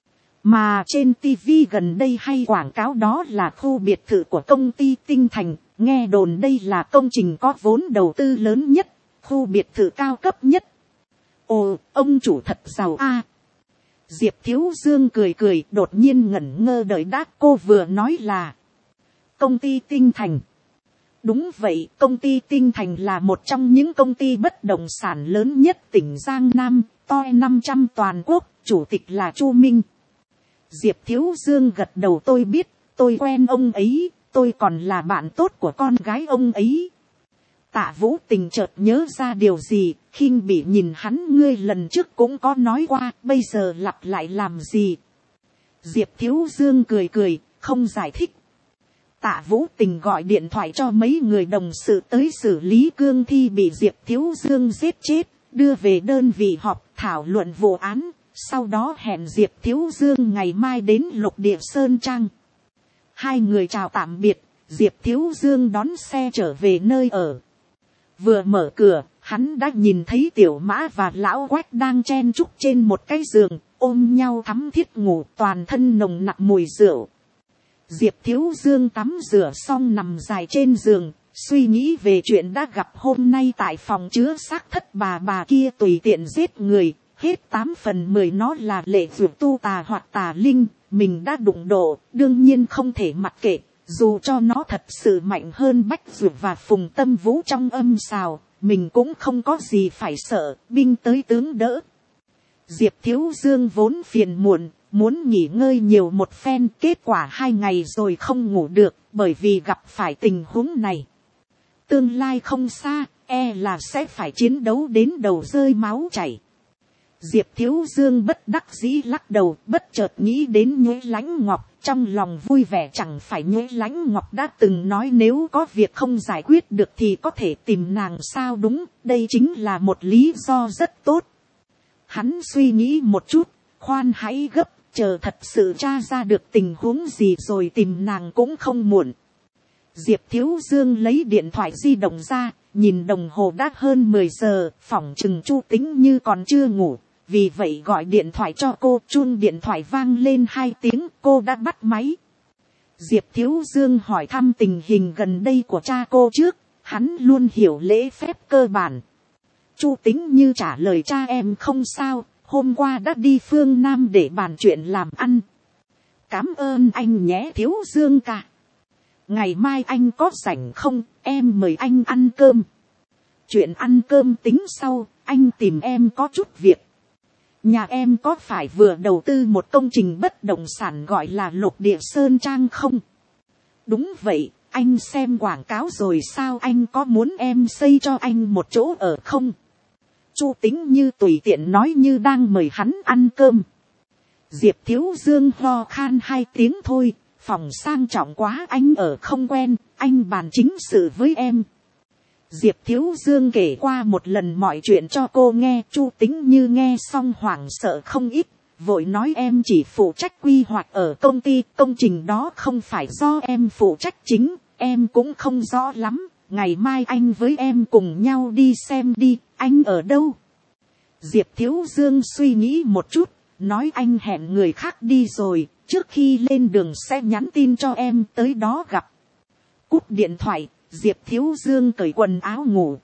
Mà trên TV gần đây hay quảng cáo đó là khu biệt thự của công ty Tinh Thành, nghe đồn đây là công trình có vốn đầu tư lớn nhất, khu biệt thự cao cấp nhất. Ồ, ông chủ thật giàu a. Diệp Thiếu Dương cười, đột nhiên ngẩn ngơ đợi đã, cô vừa nói là công ty Tinh Thành. Đúng vậy, công ty Tinh Thành là một trong những công ty bất động sản lớn nhất tỉnh Giang Nam, top 500 toàn quốc, chủ tịch là Chu Minh. Diệp Thiếu Dương gật đầu, tôi biết, tôi quen ông ấy, tôi còn là bạn tốt của con gái ông ấy. Tạ Vũ Tình chợt nhớ ra điều gì, khinh bỉ nhìn hắn, ngươi lần trước cũng có nói qua, bây giờ lặp lại làm gì? Diệp Thiếu Dương cười, không giải thích. Tạ Vũ Tình gọi điện thoại cho mấy người đồng sự tới xử lý cương thi bị Diệp Thiếu Dương giết chết, đưa về đơn vị họp thảo luận vụ án, sau đó hẹn Diệp Thiếu Dương ngày mai đến Lục Địa Sơn Trang. Hai người chào tạm biệt, Diệp Thiếu Dương đón xe trở về nơi ở. Vừa mở cửa, hắn đã nhìn thấy Tiểu Mã và Lão Quách đang chen chúc trên một cái giường, ôm nhau thắm thiết ngủ, toàn thân nồng nặc mùi rượu. Diệp Thiếu Dương tắm rửa xong nằm dài trên giường, suy nghĩ về chuyện đã gặp hôm nay tại phòng chứa xác thất bà kia tùy tiện giết người, hết 8 phần 10 nó là lệ dược tu tà hoặc tà linh, mình đã đụng độ, đương nhiên không thể mặc kệ, dù cho nó thật sự mạnh hơn Bách Dược và Phùng Tâm Vũ trong âm xào, mình cũng không có gì phải sợ, binh tới tướng đỡ. Diệp Thiếu Dương vốn phiền muộn, muốn nghỉ ngơi nhiều một phen, kết quả 2 ngày rồi không ngủ được, bởi vì gặp phải tình huống này. Tương lai không xa, là sẽ phải chiến đấu đến đầu rơi máu chảy. Diệp Thiếu Dương bất đắc dĩ lắc đầu, bất chợt nghĩ đến Nhuế Lãnh Ngọc, trong lòng vui vẻ. Chẳng phải Nhuế Lãnh Ngọc đã từng nói nếu có việc không giải quyết được thì có thể tìm nàng sao, đúng, đây chính là một lý do rất tốt. Hắn suy nghĩ một chút, khoan hãy gấp, chờ thật sự tra ra được tình huống gì rồi tìm nàng cũng không muộn. Diệp Thiếu Dương lấy điện thoại di động ra, nhìn đồng hồ đã hơn 10 giờ, phỏng chừng Chu Tĩnh Như còn chưa ngủ. Vì vậy gọi điện thoại cho cô, chuông điện thoại vang lên 2 tiếng, cô đã bắt máy. Diệp Thiếu Dương hỏi thăm tình hình gần đây của cha cô trước, hắn luôn hiểu lễ phép cơ bản. Chu Tĩnh Như trả lời cha em không sao, hôm qua đã đi phương Nam để bàn chuyện làm ăn. Cảm ơn anh nhé Thiếu Dương ca. Ngày mai anh có rảnh không, em mời anh ăn cơm. Chuyện ăn cơm tính sau, anh tìm em có chút việc. Nhà em có phải vừa đầu tư một công trình bất động sản gọi là Lục Địa Sơn Trang không? Đúng vậy, anh xem quảng cáo rồi sao, anh có muốn em xây cho anh một chỗ ở không? Chu Tĩnh Như tùy tiện nói như đang mời hắn ăn cơm. Diệp Thiếu Dương ho khan 2 tiếng thôi, phòng sang trọng quá anh ở không quen, anh bàn chính sự với em. Diệp Thiếu Dương kể qua một lần mọi chuyện cho cô nghe, Chu Tĩnh Như nghe xong hoảng sợ không ít, vội nói em chỉ phụ trách quy hoạch ở công ty, công trình đó không phải do em phụ trách chính, em cũng không rõ lắm, ngày mai anh với em cùng nhau đi xem đi, anh ở đâu? Diệp Thiếu Dương suy nghĩ một chút, nói anh hẹn người khác đi rồi, trước khi lên đường sẽ nhắn tin cho em tới đó gặp. Cúp điện thoại, Diệp Thiếu Dương cởi quần áo ngủ.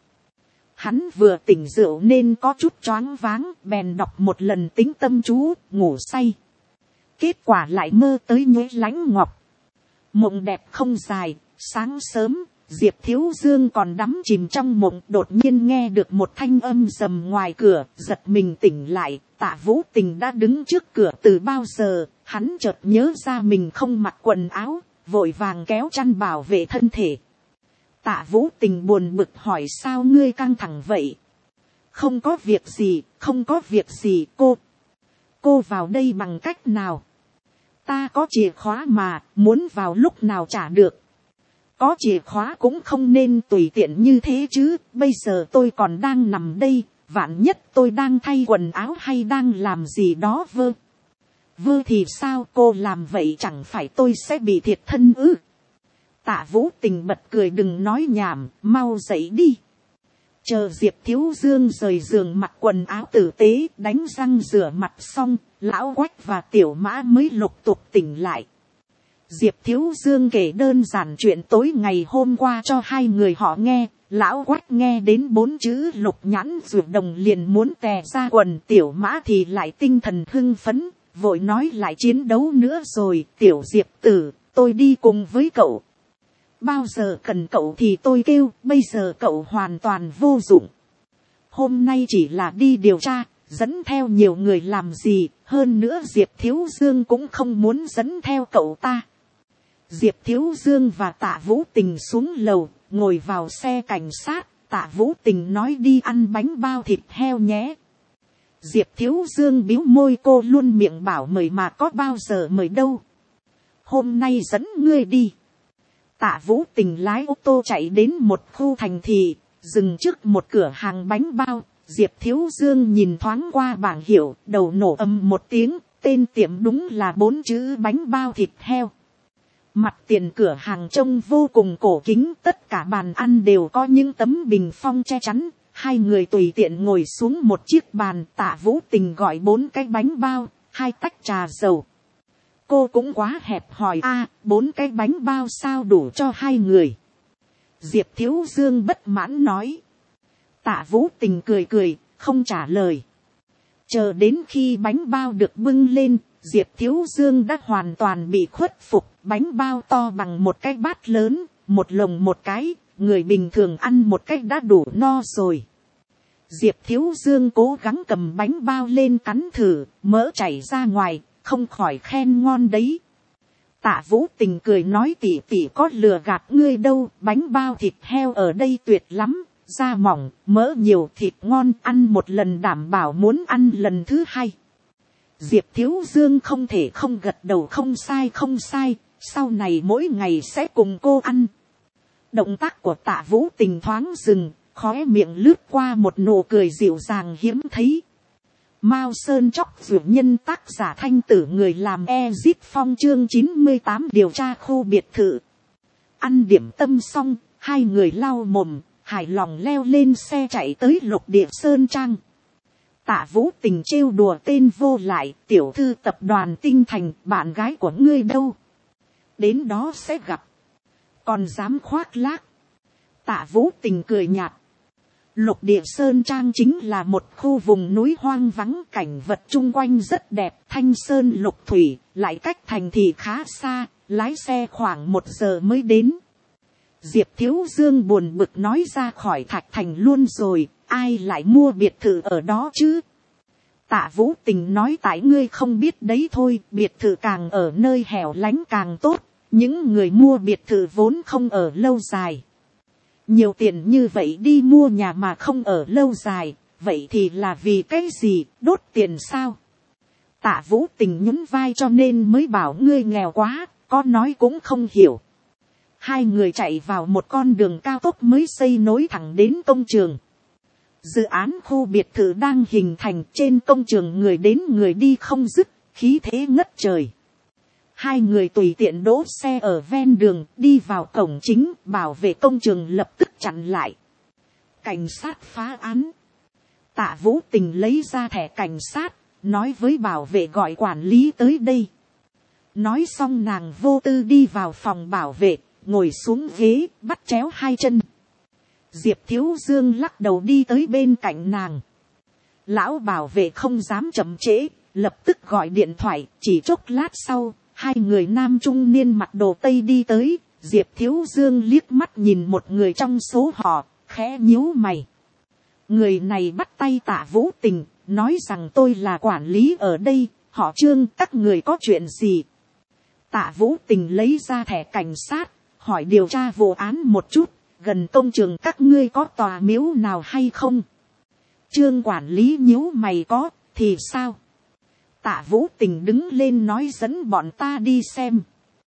Hắn vừa tỉnh rượu nên có chút choáng váng, bèn đọc một lần tính tâm chú, ngủ say. Kết quả lại mơ tới Nhuế Lãnh Ngọc. Mộng đẹp không dài, sáng sớm, Diệp Thiếu Dương còn đắm chìm trong mộng, đột nhiên nghe được một thanh âm rầm ngoài cửa, giật mình tỉnh lại, Tạ Vũ Tình đã đứng trước cửa từ bao giờ, hắn chợt nhớ ra mình không mặc quần áo, vội vàng kéo chăn bảo vệ thân thể. Tạ Vũ Tình buồn bực hỏi sao ngươi căng thẳng vậy? Không có việc gì, không có việc gì cô vào đây bằng cách nào? Ta có chìa khóa mà, muốn vào lúc nào trả được. Có chìa khóa cũng không nên tùy tiện như thế chứ, bây giờ tôi còn đang nằm đây, vạn nhất tôi đang thay quần áo hay đang làm gì đó vơ thì sao, cô làm vậy chẳng phải tôi sẽ bị thiệt thân ư? Tạ Vũ Tình bật cười, đừng nói nhảm, mau dậy đi. Chờ Diệp Thiếu Dương rời giường mặc quần áo tử tế, đánh răng rửa mặt xong, Lão Quách và Tiểu Mã mới lục tục tỉnh lại. Diệp Thiếu Dương kể đơn giản chuyện tối ngày hôm qua cho 2 người họ nghe. Lão Quách nghe đến 4 chữ Lục Nhãn Dược Đồng liền muốn tè ra quần, Tiểu Mã thì lại tinh thần hưng phấn, vội nói lại chiến đấu nữa rồi. Tiểu Diệp tử, tôi đi cùng với cậu. Bao giờ cần cậu thì tôi kêu, bây giờ cậu hoàn toàn vô dụng. Hôm nay chỉ là đi điều tra, dẫn theo nhiều người làm gì, hơn nữa Diệp Thiếu Dương cũng không muốn dẫn theo cậu ta. Diệp Thiếu Dương và Tạ Vũ Tình xuống lầu, ngồi vào xe cảnh sát, Tạ Vũ Tình nói đi ăn bánh bao thịt heo nhé. Diệp Thiếu Dương bĩu môi, cô luôn miệng bảo mời mà có bao giờ mời đâu. Hôm nay dẫn ngươi đi. Tạ Vũ Tình lái ô tô chạy đến một khu thành thị, dừng trước một cửa hàng bánh bao. Diệp Thiếu Dương nhìn thoáng qua bảng hiệu, đầu nổ ầm một tiếng, tên tiệm đúng là 4 chữ bánh bao thịt heo. Mặt tiền cửa hàng trông vô cùng cổ kính, tất cả bàn ăn đều có những tấm bình phong che chắn. 2 người tùy tiện ngồi xuống một chiếc bàn, Tạ Vũ Tình gọi 4 cái bánh bao, 2 tách trà dầu. Cô cũng quá hẹp hòi 4 cái bánh bao sao đủ cho 2 người. Diệp Thiếu Dương bất mãn nói. Tạ Vũ Tình cười cười, không trả lời. Chờ đến khi bánh bao được bưng lên, Diệp Thiếu Dương đã hoàn toàn bị khuất phục, bánh bao to bằng một cái bát lớn, một lồng một cái, người bình thường ăn một cái đã đủ no rồi. Diệp Thiếu Dương cố gắng cầm bánh bao lên cắn thử, mỡ chảy ra ngoài, không khỏi khen ngon đấy. Tạ Vũ Tình cười nói tỉ tỉ có lừa gạt ngươi đâu, bánh bao thịt heo ở đây tuyệt lắm, da mỏng, mỡ nhiều, thịt ngon, ăn một lần đảm bảo muốn ăn lần thứ hai. Diệp Thiếu Dương không thể không gật đầu, không sai, sau này mỗi ngày sẽ cùng cô ăn. Động tác của Tạ Vũ Tình thoáng dừng, khóe miệng lướt qua một nụ cười dịu dàng hiếm thấy. Mao Sơn Chóc Dược Nhân, tác giả Thanh Tử, người làm Ezit Phong, chương 98, điều tra khu biệt thự. Ăn điểm tâm xong, hai người lau mồm, hài lòng leo lên xe chạy tới Lục Địa Sơn Trang. Tạ Vũ Tình trêu đùa tên vô lại, tiểu thư tập đoàn Tinh Thành, bạn gái của ngươi đâu? Đến đó sẽ gặp. Còn dám khoác lác. Tạ Vũ Tình cười nhạt. Lục Địa Sơn Trang chính là một khu vùng núi hoang vắng, cảnh vật chung quanh rất đẹp, thanh sơn lục thủy, lại cách thành thị khá xa, lái xe khoảng 1 giờ mới đến. Diệp Thiếu Dương buồn bực nói ra khỏi Thạch Thành luôn rồi, ai lại mua biệt thự ở đó chứ? Tạ Vũ Tình nói tại ngươi không biết đấy thôi, biệt thự càng ở nơi hẻo lánh càng tốt, những người mua biệt thự vốn không ở lâu dài. Nhiều tiền như vậy đi mua nhà mà không ở lâu dài, vậy thì là vì cái gì, đốt tiền sao? Tạ Vũ Tình nhún vai, cho nên mới bảo ngươi nghèo quá, có nói cũng không hiểu. Hai người chạy vào một con đường cao tốc mới xây nối thẳng đến công trường. Dự án khu biệt thự đang hình thành, trên công trường người đến người đi không dứt, khí thế ngất trời. Hai người tùy tiện đỗ xe ở ven đường, đi vào cổng chính, bảo vệ công trường lập tức chặn lại. Cảnh sát phá án. Tạ Vũ Tình lấy ra thẻ cảnh sát, nói với bảo vệ gọi quản lý tới đây. Nói xong nàng vô tư đi vào phòng bảo vệ, ngồi xuống ghế, bắt chéo hai chân. Diệp Thiếu Dương lắc đầu đi tới bên cạnh nàng. Lão bảo vệ không dám chậm trễ, lập tức gọi điện thoại, chỉ chốc lát sau. Hai người nam trung niên mặc đồ tây đi tới, Diệp Thiếu Dương liếc mắt nhìn một người trong số họ, khẽ nhíu mày. Người này bắt tay Tạ Vũ Tình, nói rằng tôi là quản lý ở đây, họ Trương, các người có chuyện gì? Tạ Vũ Tình lấy ra thẻ cảnh sát, hỏi điều tra vụ án một chút, gần công trường các ngươi có tòa miếu nào hay không? Trương quản lý nhíu mày, có, thì sao? Tạ Vũ Tình đứng lên nói dẫn bọn ta đi xem.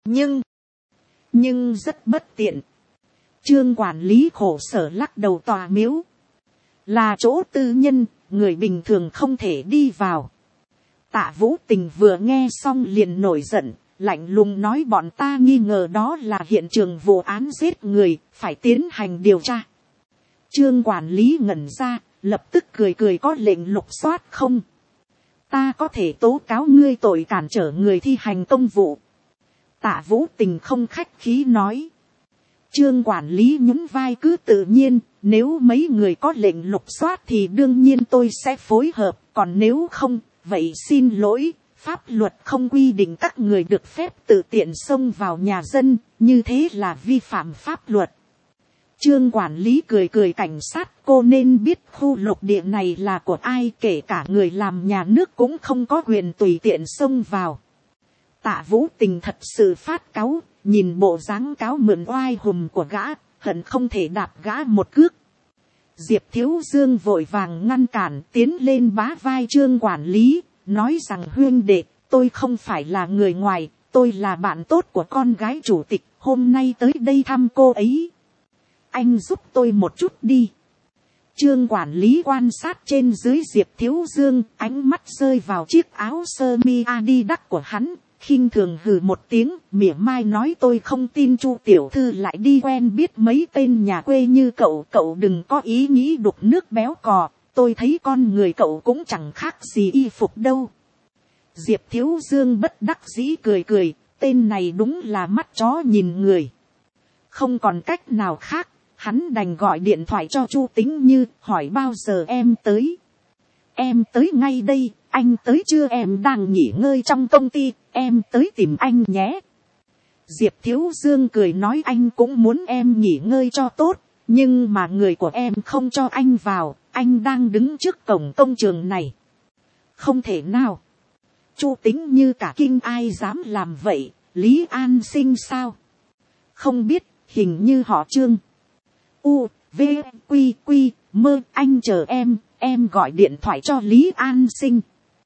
Nhưng rất bất tiện. Trương quản lý khổ sở lắc đầu, tòa miếu là chỗ tư nhân, người bình thường không thể đi vào. Tạ Vũ Tình vừa nghe xong liền nổi giận, lạnh lùng nói bọn ta nghi ngờ đó là hiện trường vụ án giết người, phải tiến hành điều tra. Trương quản lý ngẩn ra, lập tức cười có lệnh lục soát không? Ta có thể tố cáo ngươi tội cản trở người thi hành công vụ. Tạ Vũ Tình không khách khí nói. Trương quản lý nhún vai, cứ tự nhiên, nếu mấy người có lệnh lục soát thì đương nhiên tôi sẽ phối hợp, còn nếu không, vậy xin lỗi, pháp luật không quy định các người được phép tự tiện xông vào nhà dân, như thế là vi phạm pháp luật. Trương quản lý cười, cảnh sát cô nên biết khu lục địa này là của ai, kể cả người làm nhà nước cũng không có quyền tùy tiện xông vào. Tạ Vũ Tình thật sự phát cáu, nhìn bộ dáng cáo mượn oai hùm của gã, hận không thể đạp gã một cước. Diệp Thiếu Dương vội vàng ngăn cản, tiến lên bá vai Trương quản lý, nói rằng huynh đệ, tôi không phải là người ngoài, tôi là bạn tốt của con gái chủ tịch, hôm nay tới đây thăm cô ấy. Anh giúp tôi một chút đi. Trương quản lý quan sát trên dưới Diệp Thiếu Dương, ánh mắt rơi vào chiếc áo sơ mi Adidas của hắn, khinh thường hừ một tiếng, mỉa mai nói tôi không tin Chu tiểu thư lại đi quen biết mấy tên nhà quê như cậu, cậu đừng có ý nghĩ đục nước béo cò, tôi thấy con người cậu cũng chẳng khác gì y phục đâu. Diệp Thiếu Dương bất đắc dĩ cười, tên này đúng là mắt chó nhìn người. Không còn cách nào khác, hắn đành gọi điện thoại cho Chu Tĩnh Như, hỏi bao giờ em tới. Em tới ngay đây, anh tới chưa? Em đang nghỉ ngơi trong công ty, em tới tìm anh nhé. Diệp Thiếu Dương cười nói anh cũng muốn em nghỉ ngơi cho tốt, nhưng mà người của em không cho anh vào, anh đang đứng trước cổng công trường này. Không thể nào. Chu Tính Như cả kinh, ai dám làm vậy, Lý An Sinh sao? Không biết, hình như họ Trương. U, V, Quy, Quy, Mơ, anh chờ em gọi điện thoại cho Lý An Sinh.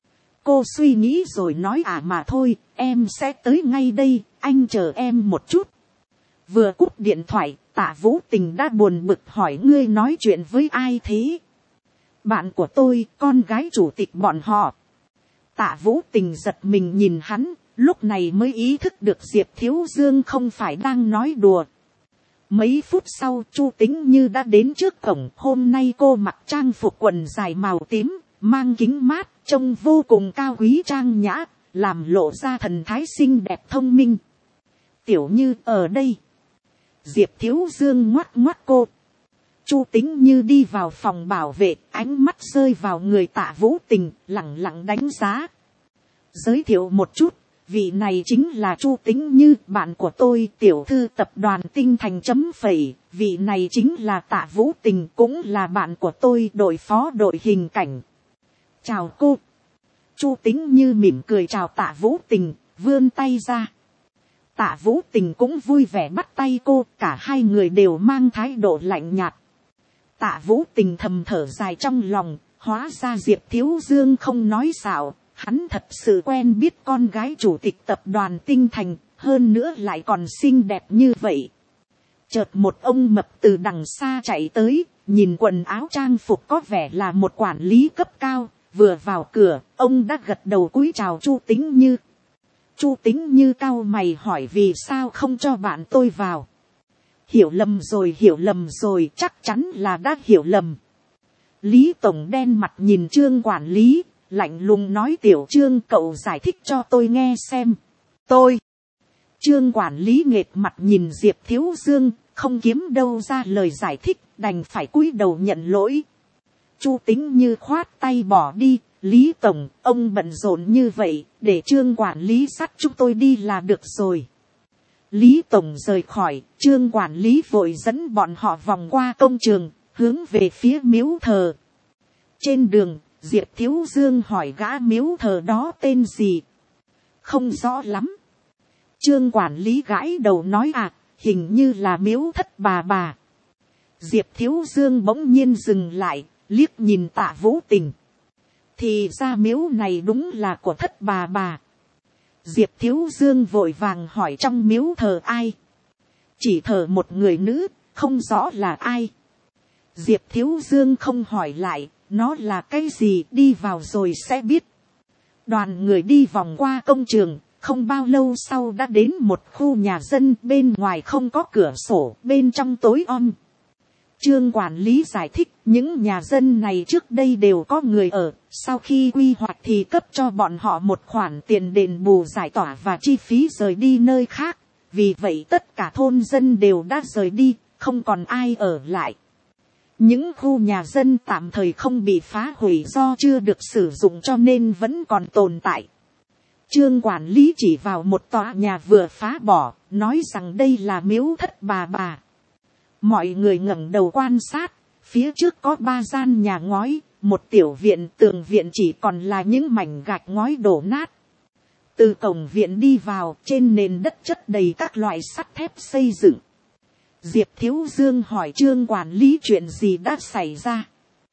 Cô suy nghĩ rồi nói mà thôi, em sẽ tới ngay đây, anh chờ em một chút. Vừa cúp điện thoại, Tạ Vũ Tình đã buồn bực hỏi ngươi nói chuyện với ai thế? Bạn của tôi, con gái chủ tịch bọn họ. Tạ Vũ Tình giật mình nhìn hắn, lúc này mới ý thức được Diệp Thiếu Dương không phải đang nói đùa. Mấy phút sau Chu Tính Như đã đến trước cổng, hôm nay cô mặc trang phục quần dài màu tím, mang kính mát, trông vô cùng cao quý trang nhã, làm lộ ra thần thái xinh đẹp thông minh. Tiểu Như ở đây. Diệp Thiếu Dương ngoắt ngoắt cô. Chu Tính Như đi vào phòng bảo vệ, ánh mắt rơi vào người Tạ Vũ Tình, lẳng lặng đánh giá. Giới thiệu một chút, vị này chính là Chu Tính Như, bạn của tôi, tiểu thư tập đoàn Tinh Thành chấm phẩy. Vị này chính là Tạ Vũ Tình, cũng là bạn của tôi, đội phó đội hình cảnh. Chào cô. Chu Tính Như mỉm cười chào Tạ Vũ Tình, vươn tay ra. Tạ Vũ Tình cũng vui vẻ bắt tay cô, cả hai người đều mang thái độ lạnh nhạt. Tạ Vũ Tình thầm thở dài trong lòng, hóa ra Diệp Thiếu Dương không nói xạo, hắn thật sự quen biết con gái chủ tịch tập đoàn Tinh Thành, hơn nữa lại còn xinh đẹp như vậy. Chợt một ông mập từ đằng xa chạy tới, nhìn quần áo trang phục có vẻ là một quản lý cấp cao, vừa vào cửa, ông đã gật đầu cúi chào Chu Tính Như. Chu Tính Như cau mày hỏi vì sao không cho bạn tôi vào. Hiểu lầm rồi, chắc chắn là đã hiểu lầm. Lý Tổng đen mặt nhìn Trương quản lý, lạnh lùng nói tiểu Trương cậu giải thích cho tôi nghe xem. Tôi. Trương quản lý nghệt mặt nhìn Diệp Thiếu Dương, không kiếm đâu ra lời giải thích, đành phải cúi đầu nhận lỗi. Chu Tính Như khoát tay bỏ đi. Lý Tổng, ông bận rộn như vậy, để Trương quản lý dắt chúng tôi đi là được rồi. Lý Tổng rời khỏi, Trương quản lý vội dẫn bọn họ vòng qua công trường, hướng về phía miếu thờ. Trên đường, Diệp Thiếu Dương hỏi gã miếu thờ đó tên gì. Không rõ lắm. Trương quản lý gãi đầu nói hình như là miếu thất bà. Diệp Thiếu Dương bỗng nhiên dừng lại, liếc nhìn Tạ Vũ Tình. Thì ra miếu này đúng là của thất bà. Diệp Thiếu Dương vội vàng hỏi trong miếu thờ ai. Chỉ thờ một người nữ, không rõ là ai. Diệp Thiếu Dương không hỏi lại, nó là cái gì, đi vào rồi sẽ biết. Đoàn người đi vòng qua công trường, không bao lâu sau đã đến một khu nhà dân, bên ngoài không có cửa sổ, bên trong tối om. Trương quản lý giải thích, những nhà dân này trước đây đều có người ở, sau khi quy hoạch thì cấp cho bọn họ một khoản tiền đền bù giải tỏa và chi phí rời đi nơi khác. Vì vậy tất cả thôn dân đều đã rời đi, không còn ai ở lại. Những khu nhà dân tạm thời không bị phá hủy do chưa được sử dụng cho nên vẫn còn tồn tại. Trương quản lý chỉ vào một tòa nhà vừa phá bỏ, nói rằng đây là miếu thất bà. Mọi người ngẩng đầu quan sát, phía trước có 3 gian nhà ngói, một tiểu viện, tường viện chỉ còn là những mảnh gạch ngói đổ nát. Từ cổng viện đi vào, trên nền đất chất đầy các loại sắt thép xây dựng. Diệp Thiếu Dương hỏi Trương quản lý chuyện gì đã xảy ra.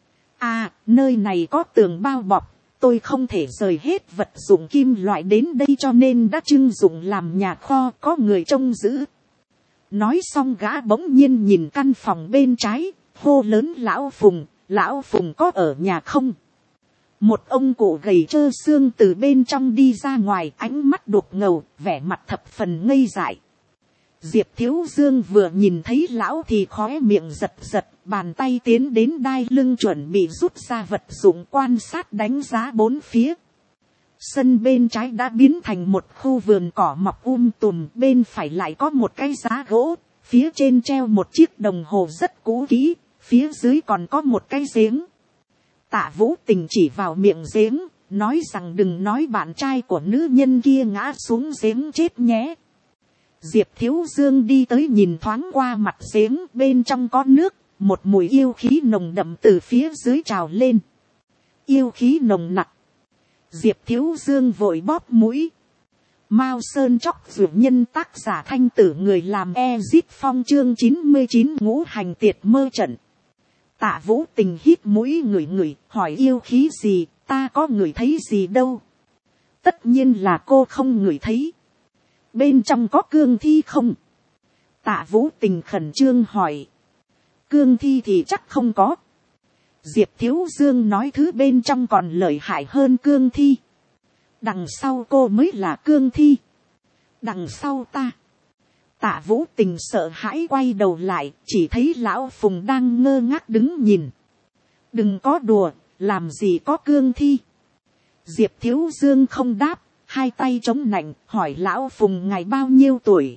Nơi này có tường bao bọc, tôi không thể rời hết vật dụng kim loại đến đây cho nên đã trưng dụng làm nhà kho, có người trông giữ. Nói xong gã bỗng nhiên nhìn căn phòng bên trái, hô lớn Lão Phùng có ở nhà không? Một ông cụ gầy trơ xương từ bên trong đi ra ngoài, ánh mắt đục ngầu, vẻ mặt thập phần ngây dại. Diệp Thiếu Dương vừa nhìn thấy lão thì khóe miệng giật, bàn tay tiến đến đai lưng chuẩn bị rút ra vật dụng quan sát đánh giá bốn phía. Sân bên trái đã biến thành một khu vườn cỏ mọc tùm, bên phải lại có một cái giá gỗ, phía trên treo một chiếc đồng hồ rất cũ kỹ, phía dưới còn có một cái giếng. Tạ Vũ Tình chỉ vào miệng giếng, nói rằng đừng nói bạn trai của nữ nhân kia ngã xuống giếng chết nhé. Diệp Thiếu Dương đi tới nhìn thoáng qua mặt giếng, bên trong có nước, một mùi yêu khí nồng đậm từ phía dưới trào lên. Yêu khí nồng nặc. Diệp Thiếu Dương vội bóp mũi. Mao Sơn Chóc Dược Nhân, tác giả Thanh Tử, người làm Ezit Phong, chương 99 ngũ hành tiệt mơ trận. Tạ Vũ Tình hít mũi ngửi ngửi, hỏi yêu khí gì, ta có ngửi thấy gì đâu. Tất nhiên là cô không ngửi thấy. Bên trong có cương thi không? Tạ Vũ Tình khẩn trương hỏi. Cương thi thì chắc không có. Diệp Thiếu Dương nói thứ bên trong còn lợi hại hơn cương thi. Đằng sau cô mới là cương thi. Đằng sau ta. Tạ Vũ Tình sợ hãi quay đầu lại, chỉ thấy lão Phùng đang ngơ ngác đứng nhìn. Đừng có đùa, làm gì có cương thi. Diệp Thiếu Dương không đáp, hai tay chống nạnh, hỏi lão Phùng ngài bao nhiêu tuổi?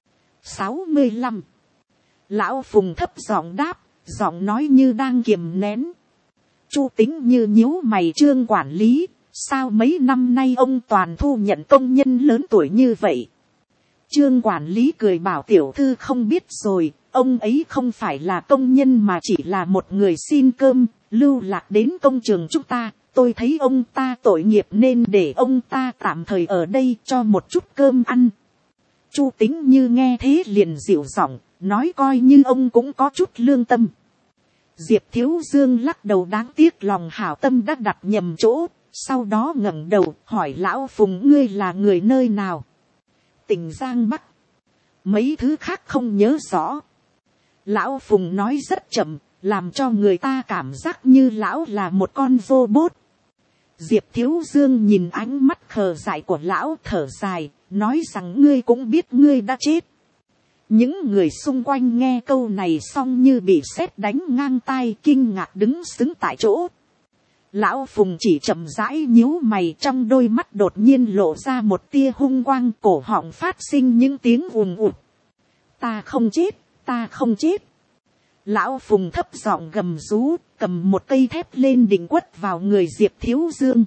65. Lão Phùng thấp giọng đáp, giọng nói như đang kiềm nén. Chu Tính như nhíu mày. Trương quản lý, sao mấy năm nay ông toàn thu nhận công nhân lớn tuổi như vậy? Trương quản lý cười bảo tiểu thư không biết rồi, ông ấy không phải là công nhân mà chỉ là một người xin cơm, lưu lạc đến công trường chúng ta. Tôi thấy ông ta tội nghiệp nên để ông ta tạm thời ở đây cho một chút cơm ăn. Chu Tính như nghe thế liền dịu giọng, nói coi như ông cũng có chút lương tâm. Diệp Thiếu Dương lắc đầu, đáng tiếc lòng hảo tâm đã đặt nhầm chỗ, sau đó ngẩng đầu hỏi lão Phùng ngươi là người nơi nào? Tỉnh Giang Bắc. Mấy thứ khác không nhớ rõ. Lão Phùng nói rất chậm, làm cho người ta cảm giác như lão là một con robot. Diệp Thiếu Dương nhìn ánh mắt khờ dại của lão, thở dài, nói rằng ngươi cũng biết ngươi đã chết. Những người xung quanh nghe câu này xong như bị sét đánh ngang tai, kinh ngạc đứng sững tại chỗ. Lão Phùng chỉ chậm rãi nhíu mày, trong đôi mắt đột nhiên lộ ra một tia hung quang, cổ họng phát sinh những tiếng ùn ụt. Ta không chết, ta không chết. Lão Phùng thấp giọng gầm rú, cầm một cây thép lên định quất vào người Diệp Thiếu Dương.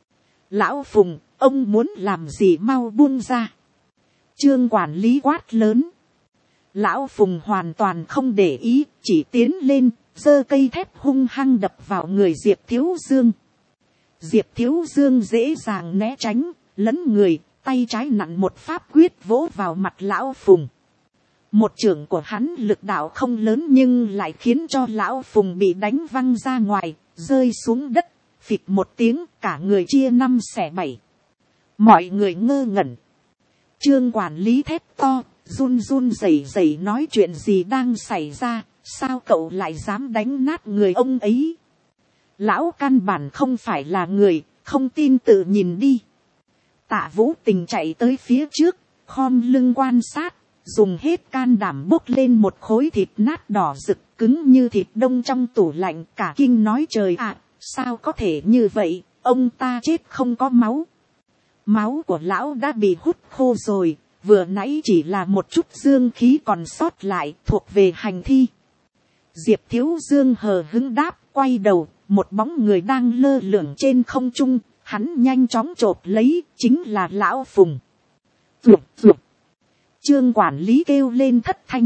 Lão Phùng, ông muốn làm gì mau buông ra. Trương quản lý quát lớn. Lão Phùng hoàn toàn không để ý, chỉ tiến lên, giơ cây thép hung hăng đập vào người Diệp Thiếu Dương. Diệp Thiếu Dương dễ dàng né tránh, lấn người, tay trái nặn một pháp quyết vỗ vào mặt Lão Phùng. Một chưởng của hắn lực đạo không lớn nhưng lại khiến cho Lão Phùng bị đánh văng ra ngoài, rơi xuống đất, phịch một tiếng, cả người chia 5 xẻ 7. Mọi người ngơ ngẩn. Trương quản lý thét to, run run rẩy rẩy nói chuyện gì đang xảy ra, sao cậu lại dám đánh nát người ông ấy? Lão căn bản không phải là người, không tin tự nhìn đi. Tạ Vũ Tình chạy tới phía trước, khom lưng quan sát, dùng hết can đảm bốc lên một khối thịt nát đỏ rực, cứng như thịt đông trong tủ lạnh, cả kinh nói trời ạ, sao có thể như vậy, ông ta chết không có máu. Máu của lão đã bị hút khô rồi, vừa nãy chỉ là một chút dương khí còn sót lại, thuộc về hành thi. Diệp Thiếu Dương hờ hững đáp, quay đầu, một bóng người đang lơ lửng trên không trung, hắn nhanh chóng chộp lấy, chính là Lão Phùng. Rụt rụt. Trương quản lý kêu lên thất thanh.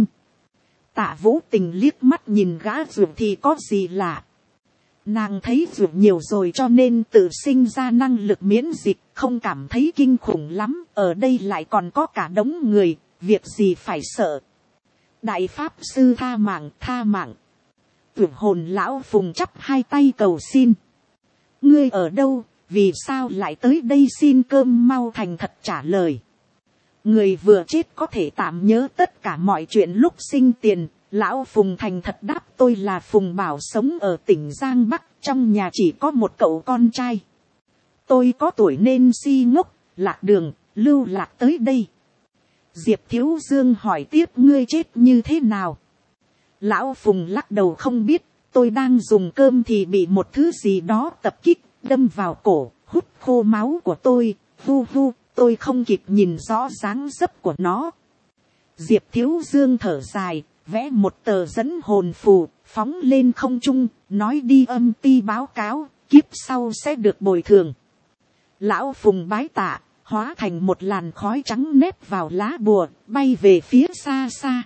Tạ Vũ Tình liếc mắt nhìn gã ruột thì có gì lạ. Nàng thấy ruột nhiều rồi cho nên tự sinh ra năng lực miễn dịch, không cảm thấy kinh khủng lắm. Ở đây lại còn có cả đống người, việc gì phải sợ. Đại Pháp Sư tha mạng, tha mạng. Tưởng hồn Lão Phùng chắp hai tay cầu xin. Ngươi ở đâu, vì sao lại tới đây xin cơm, mau thành thật trả lời. Người vừa chết có thể tạm nhớ tất cả mọi chuyện lúc sinh tiền. Lão Phùng thành thật đáp, tôi là Phùng Bảo, sống ở tỉnh Giang Bắc, trong nhà chỉ có một cậu con trai. Tôi có tuổi nên si ngốc, lạc đường, lưu lạc tới đây. Diệp Thiếu Dương hỏi tiếp, ngươi chết như thế nào? Lão Phùng lắc đầu, không biết, tôi đang dùng cơm thì bị một thứ gì đó tập kích, đâm vào cổ, hút khô máu của tôi, hu hu, tôi không kịp nhìn rõ dáng dấp của nó. Diệp Thiếu Dương thở dài, vẽ một tờ dẫn hồn phù, phóng lên không trung, nói đi âm ty báo cáo, kiếp sau sẽ được bồi thường. Lão Phùng bái tạ, hóa thành một làn khói trắng nếp vào lá bùa, bay về phía xa xa.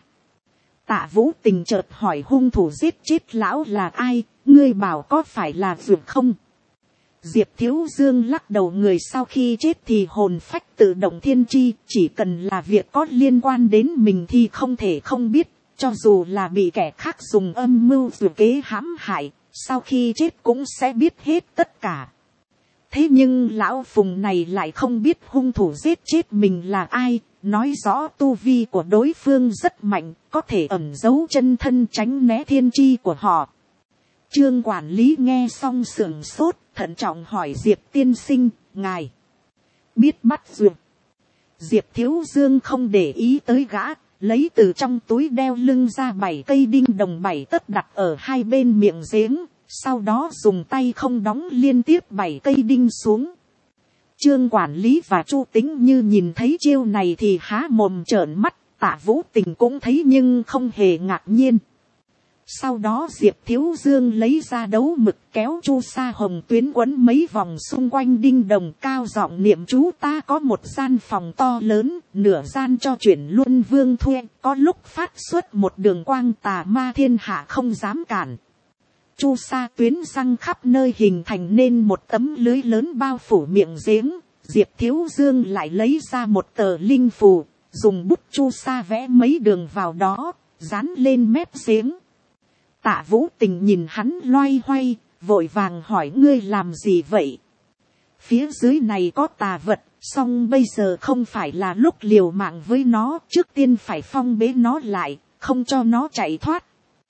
Tạ Vũ Tình chợt hỏi hung thủ giết chết lão là ai, ngươi bảo có phải là Dược không? Diệp Thiếu Dương lắc đầu, người sau khi chết thì hồn phách tự động thiên tri, chỉ cần là việc có liên quan đến mình thì không thể không biết, cho dù là bị kẻ khác dùng âm mưu dược kế hãm hại, sau khi chết cũng sẽ biết hết tất cả. Thế nhưng lão Phùng này lại không biết hung thủ giết chết mình là ai, nói rõ tu vi của đối phương rất mạnh, có thể ẩn giấu chân thân tránh né thiên tri của họ. Trương quản lý nghe xong sửng sốt, thận trọng hỏi Diệp tiên sinh, ngài biết bắt dược? Diệp Thiếu Dương không để ý tới gã, lấy từ trong túi đeo lưng ra 7 cây đinh đồng 7 tấc đặt ở hai bên miệng giếng, sau đó dùng tay không đóng liên tiếp 7 cây đinh xuống. Trương quản lý và Chu Tính Như nhìn thấy chiêu này thì há mồm trợn mắt, Tạ Vũ Tình cũng thấy nhưng không hề ngạc nhiên. Sau đó Diệp Thiếu Dương lấy ra đấu mực, kéo chu sa hồng tuyến quấn mấy vòng xung quanh đinh đồng, cao giọng niệm chú. Ta có một gian phòng to lớn, nửa gian cho chuyển Luân Vương thuê, có lúc phát xuất một đường quang, tà ma thiên hạ không dám cản. Chu sa tuyến răng khắp nơi hình thành nên một tấm lưới lớn bao phủ miệng giếng. Diệp Thiếu Dương lại lấy ra một tờ linh phù, dùng bút chu sa vẽ mấy đường vào đó, dán lên mép giếng. Tạ Vũ Tình nhìn hắn loay hoay, vội vàng hỏi, ngươi làm gì vậy? Phía dưới này có tà vật, song bây giờ không phải là lúc liều mạng với nó, trước tiên phải phong bế nó lại, không cho nó chạy thoát.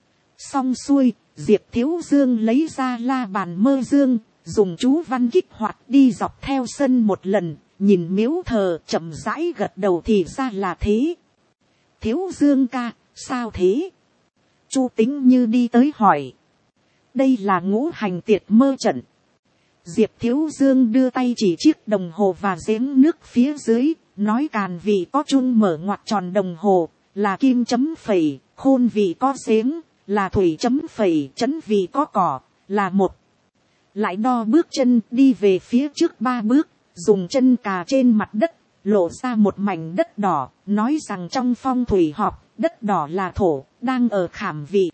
Xong xuôi, Diệp Thiếu Dương lấy ra la bàn mơ dương, dùng chú văn kích hoạt đi dọc theo sân một lần, nhìn miếu thờ chậm rãi gật đầu, thì ra là thế. Thiếu Dương ca, sao thế? Chu Tính Như đi tới hỏi. Đây là ngũ hành tiệt mơ trận. Diệp Thiếu Dương đưa tay chỉ chiếc đồng hồ và giếng nước phía dưới, nói càn vị có chun mở ngoặc tròn đồng hồ, là kim chấm phẩy, khôn vị có giếng, là thủy chấm phẩy, chấn vị có cỏ, là một. Lại đo bước chân đi về phía trước 3 bước, dùng chân cà trên mặt đất, lộ ra một mảnh đất đỏ, nói rằng trong phong thủy họp, đất đỏ là thổ, đang ở khảm vị.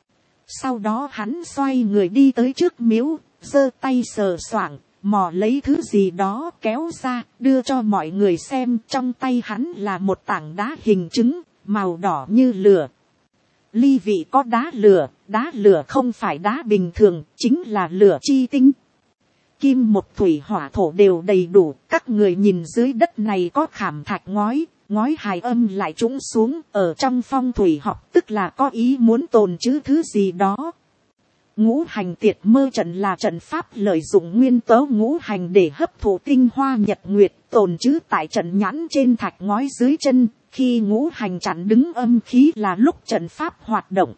Sau đó hắn xoay người đi tới trước miếu, giơ tay sờ soạng, mò lấy thứ gì đó kéo ra, đưa cho mọi người xem. Trong tay hắn là một tảng đá hình trứng, màu đỏ như lửa. Ly vị có đá lửa không phải đá bình thường, chính là lửa chi tinh. Kim một thủy hỏa thổ đều đầy đủ, các người nhìn dưới đất này có khảm thạch ngói hài âm lại trũng xuống, ở trong phong thủy học tức là có ý muốn tồn trữ thứ gì đó. Ngũ hành tiệt mơ trận là trận pháp lợi dụng nguyên tố ngũ hành để hấp thụ tinh hoa nhật nguyệt, tồn trữ tại trận nhãn trên thạch ngói dưới chân, khi ngũ hành chặn đứng âm khí là lúc trận pháp hoạt động.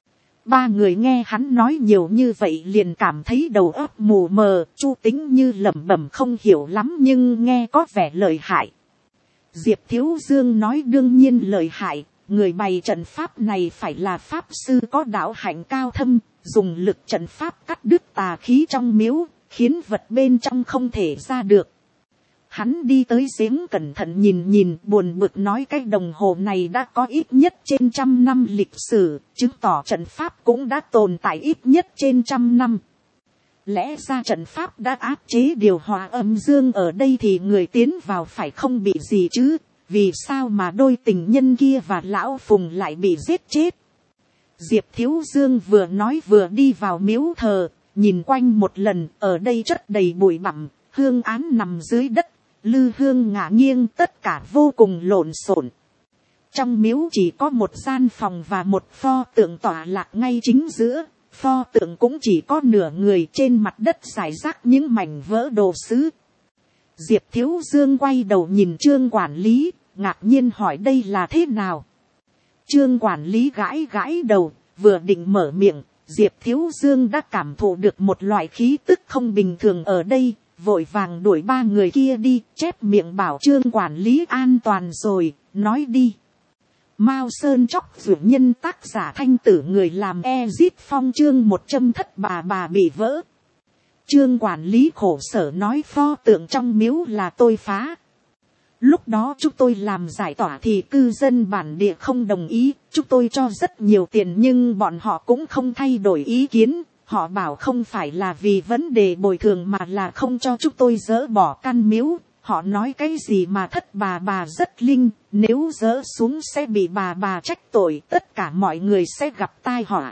3 người nghe hắn nói nhiều như vậy liền cảm thấy đầu óc mù mờ. Chu Tính Như lẩm bẩm không hiểu lắm nhưng nghe có vẻ lợi hại. Diệp Thiếu Dương nói đương nhiên lợi hại, người bày trận pháp này phải là pháp sư có đạo hạnh cao thâm, dùng lực trận pháp cắt đứt tà khí trong miếu, khiến vật bên trong không thể ra được. Hắn đi tới giếng cẩn thận nhìn buồn bực nói cái đồng hồ này đã có ít nhất trên 100 năm lịch sử, chứng tỏ trận pháp cũng đã tồn tại ít nhất trên 100 năm. Lẽ ra trận pháp đã áp chế điều hòa âm dương ở đây thì người tiến vào phải không bị gì chứ, vì sao mà đôi tình nhân kia và lão Phùng lại bị giết chết? Diệp Thiếu Dương vừa nói vừa đi vào miếu thờ, nhìn quanh một lần, ở đây chất đầy bụi bặm, hương án nằm dưới đất, lư hương ngả nghiêng, tất cả vô cùng lộn xộn. Trong miếu chỉ có một gian phòng và một pho tượng tọa lạc ngay chính giữa. Pho tượng cũng chỉ có nửa người, trên mặt đất rải rác những mảnh vỡ đồ sứ. Diệp Thiếu Dương quay đầu nhìn Trương quản lý, ngạc nhiên hỏi đây là thế nào? Trương quản lý gãi đầu, vừa định mở miệng, Diệp Thiếu Dương đã cảm thụ được một loại khí tức không bình thường ở đây, vội vàng đuổi 3 người kia đi, chép miệng bảo Trương quản lý an toàn rồi, nói đi. Mao Sơn Chóc Dược Nhân, tác giả Thanh Tử, người làm Ezit Phong, chương 100 thất bà bị vỡ. Trương quản lý khổ sở nói pho tượng trong miếu là tôi phá. Lúc đó chúng tôi làm giải tỏa thì cư dân bản địa không đồng ý, chúng tôi cho rất nhiều tiền nhưng bọn họ cũng không thay đổi ý kiến. Họ bảo không phải là vì vấn đề bồi thường mà là không cho chúng tôi dỡ bỏ căn miếu. Họ nói cái gì mà thất bà rất linh, nếu dỡ xuống sẽ bị bà trách tội, tất cả mọi người sẽ gặp tai họa.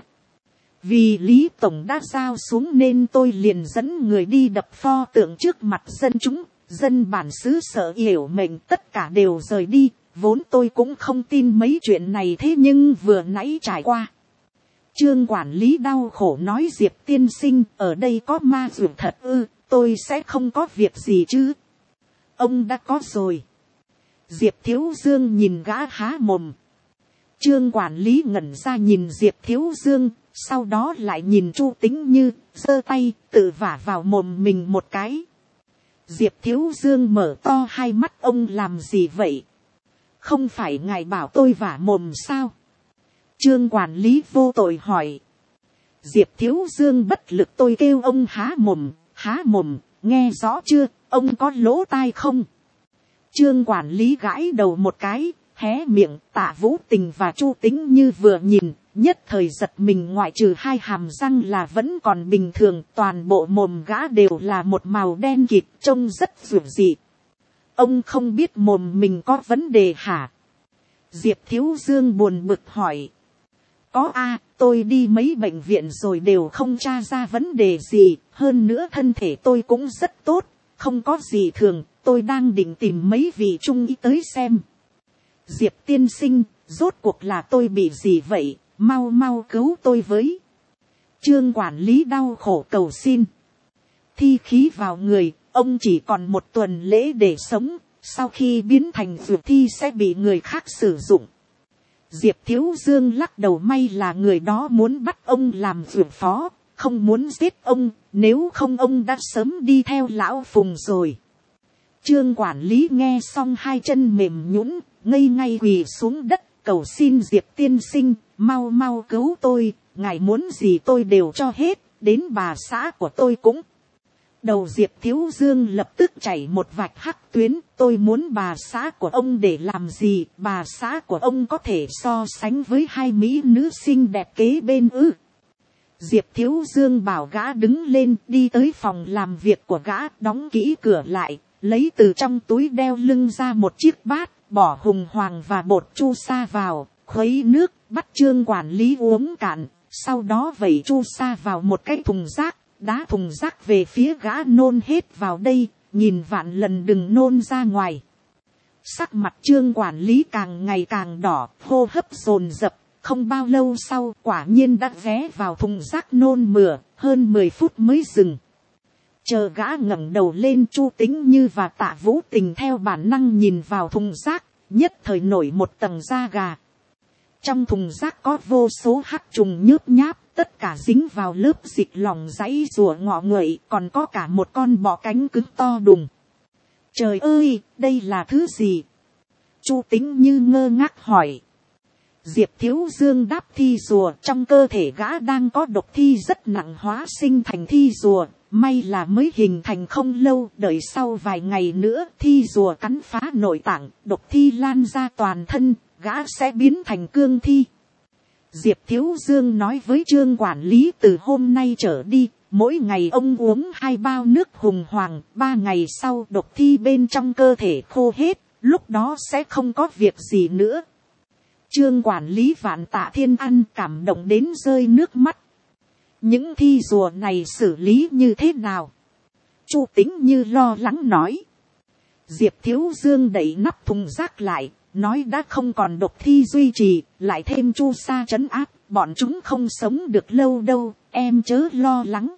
Vì Lý Tổng đã giao xuống nên tôi liền dẫn người đi đập pho tượng trước mặt dân chúng. Dân bản xứ sợ hiểu mệnh tất cả đều rời đi, vốn tôi cũng không tin mấy chuyện này thế nhưng vừa nãy trải qua. Trương quản lý đau khổ nói Diệp tiên sinh ở đây có ma dược thật ư, tôi sẽ không có việc gì chứ. Ông đã có rồi. Diệp Thiếu Dương nhìn gã há mồm. Trương quản lý ngẩn ra nhìn Diệp Thiếu Dương, sau đó lại nhìn Chu Tĩnh Như, giơ tay tự vả vào mồm mình một cái. Diệp Thiếu Dương mở to hai mắt, ông làm gì vậy? Không phải ngài bảo tôi vả mồm sao? Trương quản lý vô tội hỏi. Diệp Thiếu Dương bất lực, tôi kêu ông há mồm, nghe rõ chưa, ông có lỗ tai không? Trương quản lý gãi đầu một cái, hé miệng. Tạ Vũ Tình và Chu Tĩnh Như vừa nhìn, nhất thời giật mình, ngoại trừ hai hàm răng là vẫn còn bình thường, toàn bộ mồm gã đều là một màu đen kịt, trông rất dữ dị. Ông không biết mồm mình có vấn đề hả? Diệp Thiếu Dương buồn bực hỏi. Có a, tôi đi mấy bệnh viện rồi đều không tra ra vấn đề gì, hơn nữa thân thể tôi cũng rất tốt, không có gì thường, tôi đang định tìm mấy vị trung y tới xem. Diệp tiên sinh, rốt cuộc là tôi bị gì vậy, mau cứu tôi với. Trương quản lý đau khổ cầu xin. Thi khí vào người, ông chỉ còn một tuần lễ để sống, sau khi biến thành dược thi sẽ bị người khác sử dụng. Diệp Thiếu Dương lắc đầu, may là người đó muốn bắt ông làm dược phó, không muốn giết ông, nếu không ông đã sớm đi theo lão Phùng rồi. Trương quản lý nghe xong hai chân mềm nhũn, ngây ngay quỳ xuống đất, cầu xin Diệp tiên sinh, mau cứu tôi, ngài muốn gì tôi đều cho hết, đến bà xã của tôi cũng. Đầu Diệp Thiếu Dương lập tức chảy một vạch hắc tuyến, tôi muốn bà xã của ông để làm gì, bà xã của ông có thể so sánh với hai mỹ nữ xinh đẹp kế bên ư. Diệp Thiếu Dương bảo gã đứng lên, đi tới phòng làm việc của gã, đóng kỹ cửa lại, lấy từ trong túi đeo lưng ra một chiếc bát, bỏ hùng hoàng và bột chu sa vào, khuấy nước, bắt Trương quản lý uống cạn, sau đó vẩy chu sa vào một cái thùng rác, đá thùng rác về phía gã, nôn hết vào đây, nhìn vạn lần đừng nôn ra ngoài. Sắc mặt Trương quản lý càng ngày càng đỏ, hô hấp dồn dập, không bao lâu sau quả nhiên đã ghé vào thùng rác nôn mửa, hơn 10 phút mới dừng. Chờ gã ngẩng đầu lên, Chu Tĩnh Như và Tạ Vũ Tình theo bản năng nhìn vào thùng rác, nhất thời nổi một tầng da gà. Trong thùng rác có vô số hắc trùng nhớp nháp, tất cả dính vào lớp dịch lỏng giãy giụa ngọ nguậy, còn có cả một con bọ cánh cứng to đùng. Trời ơi, đây là thứ gì? Chu Tĩnh Như ngơ ngác hỏi. Diệp Thiếu Dương đáp, thi rùa, trong cơ thể gã đang có độc thi rất nặng hóa sinh thành thi rùa, may là mới hình thành không lâu, đợi sau vài ngày nữa thi rùa cắn phá nội tạng, độc thi lan ra toàn thân, gã sẽ biến thành cương thi. Diệp Thiếu Dương nói với Trương quản lý, từ hôm nay trở đi, mỗi ngày ông uống 2 bao nước hùng hoàng, 3 ngày sau độc thi bên trong cơ thể khô hết, lúc đó sẽ không có việc gì nữa. Trương quản lý Vạn Tạ Thiên Ăn cảm động đến rơi nước mắt. Những thi rùa này xử lý như thế nào? Chu Tĩnh Như lo lắng nói. Diệp Thiếu Dương đẩy nắp thùng rác lại, nói đã không còn độc thi duy trì, lại thêm chu sa trấn áp, bọn chúng không sống được lâu đâu, em chớ lo lắng.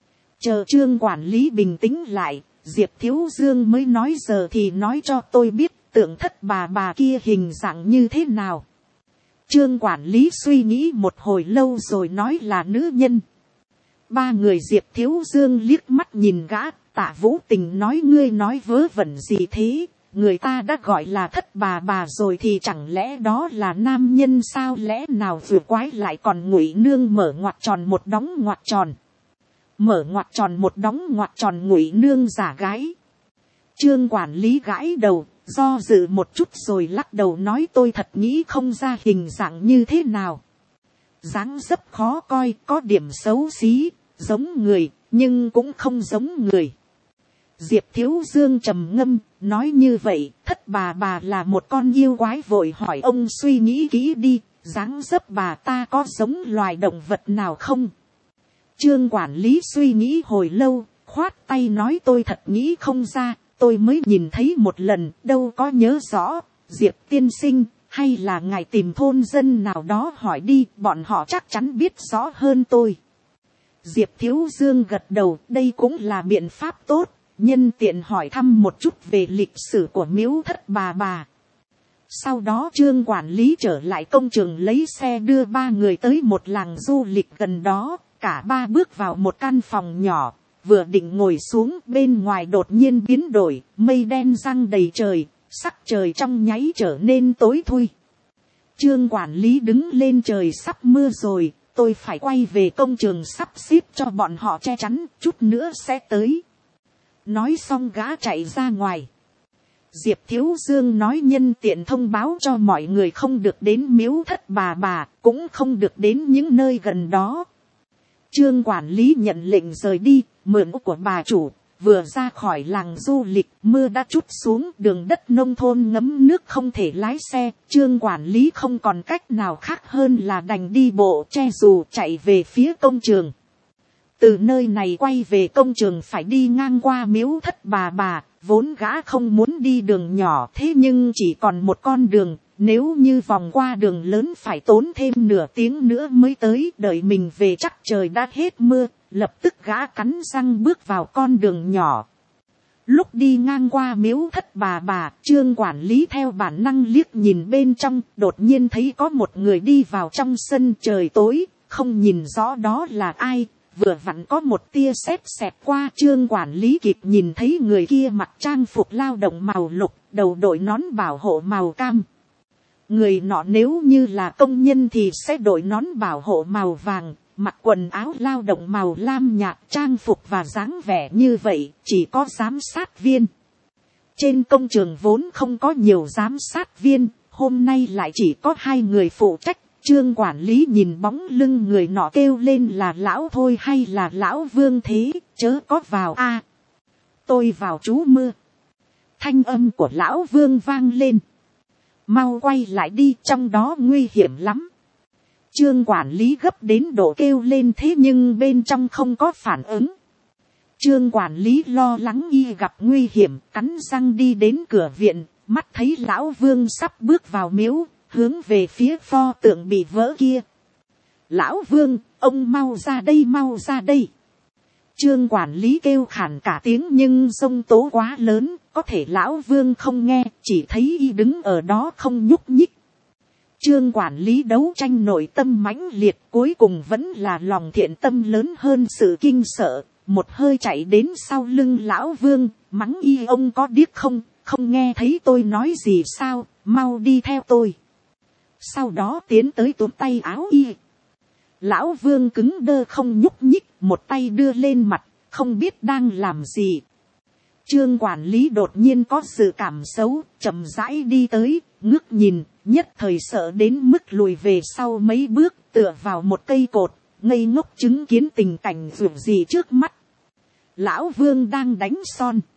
Chờ Trương quản lý bình tĩnh lại, Diệp Thiếu Dương mới nói, giờ thì nói cho tôi biết tượng thất bà kia hình dạng như thế nào. Trương quản lý suy nghĩ một hồi lâu rồi nói là nữ nhân. 3 người Diệp Thiếu Dương liếc mắt nhìn gã. Tạ Vũ Tình nói, ngươi nói vớ vẩn gì thế, người ta đã gọi là thất bà rồi thì chẳng lẽ đó là nam nhân sao, lẽ nào vừa quái lại còn ngụy nương mở ngoặc tròn một đóng ngoặc tròn. mở ngoặt tròn một đóng ngoặt tròn ngụy nương giả gái. Trương quản lý gãi đầu, do dự một chút rồi lắc đầu nói tôi thật nghĩ không ra hình dạng như thế nào. Dáng dấp khó coi, có điểm xấu xí, giống người, nhưng cũng không giống người. Diệp Thiếu Dương trầm ngâm, nói như vậy, thất bà là một con yêu quái, vội hỏi ông suy nghĩ kỹ đi, dáng dấp bà ta có giống loài động vật nào không? Trương quản lý suy nghĩ hồi lâu, khoát tay nói tôi thật nghĩ không ra, tôi mới nhìn thấy một lần, đâu có nhớ rõ. Diệp tiên sinh, hay là ngài tìm thôn dân nào đó hỏi đi, bọn họ chắc chắn biết rõ hơn tôi. Diệp Thiếu Dương gật đầu, đây cũng là biện pháp tốt, nhân tiện hỏi thăm một chút về lịch sử của miếu thất bà. Sau đó Trương quản lý trở lại công trường lấy xe đưa ba người tới một làng du lịch gần đó, cả ba bước vào một căn phòng nhỏ, vừa định ngồi xuống bên ngoài đột nhiên biến đổi, mây đen giăng đầy trời, sắc trời trong nháy trở nên tối thui. Trương quản lý đứng lên, trời sắp mưa rồi, tôi phải quay về công trường sắp xếp cho bọn họ che chắn, chút nữa sẽ tới. Nói xong gã chạy ra ngoài. Diệp Thiếu Dương nói nhân tiện thông báo cho mọi người không được đến miếu thất bà, cũng không được đến những nơi gần đó. Trương quản lý nhận lệnh rời đi, mượn úc của bà chủ, vừa ra khỏi làng du lịch, mưa đã trút xuống, đường đất nông thôn ngấm nước không thể lái xe. Trương quản lý không còn cách nào khác hơn là đành đi bộ che dù chạy về phía công trường. Từ nơi này quay về công trường phải đi ngang qua miếu thất bà, vốn gã không muốn đi đường nhỏ, thế nhưng chỉ còn một con đường, nếu như vòng qua đường lớn phải tốn thêm nửa tiếng nữa mới tới, đợi mình về chắc trời đã hết mưa, lập tức gã cắn răng bước vào con đường nhỏ. Lúc đi ngang qua miếu thất bà, Trương quản lý theo bản năng liếc nhìn bên trong, đột nhiên thấy có một người đi vào trong sân. Trời tối, không nhìn rõ đó là ai. Vừa vặn có một tia sét xẹt qua, Trương quản lý kịp nhìn thấy người kia mặc trang phục lao động màu lục, đầu đội nón bảo hộ màu cam. Người nọ nếu như là công nhân thì sẽ đội nón bảo hộ màu vàng, mặc quần áo lao động màu lam nhạt. Trang phục và dáng vẻ như vậy chỉ có giám sát viên. Trên công trường vốn không có nhiều giám sát viên, hôm nay lại chỉ có 2 người phụ trách. Trương quản lý nhìn bóng lưng người nọ kêu lên là lão Thôi hay là lão Vương thế, chớ có vào a. Tôi vào chú mưa. Thanh âm của lão Vương vang lên. Mau quay lại đi, trong đó nguy hiểm lắm. Trương quản lý gấp đến độ kêu lên, thế nhưng bên trong không có phản ứng. Trương quản lý lo lắng y gặp nguy hiểm, cắn răng đi đến cửa viện, mắt thấy lão Vương sắp bước vào miếu, hướng về phía pho tượng bị vỡ kia. Lão Vương, ông mau ra đây, mau ra đây. Trương quản lý kêu khản cả tiếng nhưng giông tố quá lớn, có thể lão Vương không nghe, chỉ thấy y đứng ở đó không nhúc nhích. Trương quản lý đấu tranh nội tâm mãnh liệt, cuối cùng vẫn là lòng thiện tâm lớn hơn sự kinh sợ, một hơi chạy đến sau lưng lão Vương, mắng y ông có điếc không, không nghe thấy tôi nói gì sao, mau đi theo tôi. Sau đó tiến tới túm tay áo y. Lão Vương cứng đơ không nhúc nhích, một tay đưa lên mặt, không biết đang làm gì. Trương quản lý đột nhiên có dự cảm xấu, chậm rãi đi tới, ngước nhìn, nhất thời sợ đến mức lùi về sau mấy bước, tựa vào một cây cột, ngây ngốc chứng kiến tình cảnh rủi gì trước mắt. Lão Vương đang đánh son.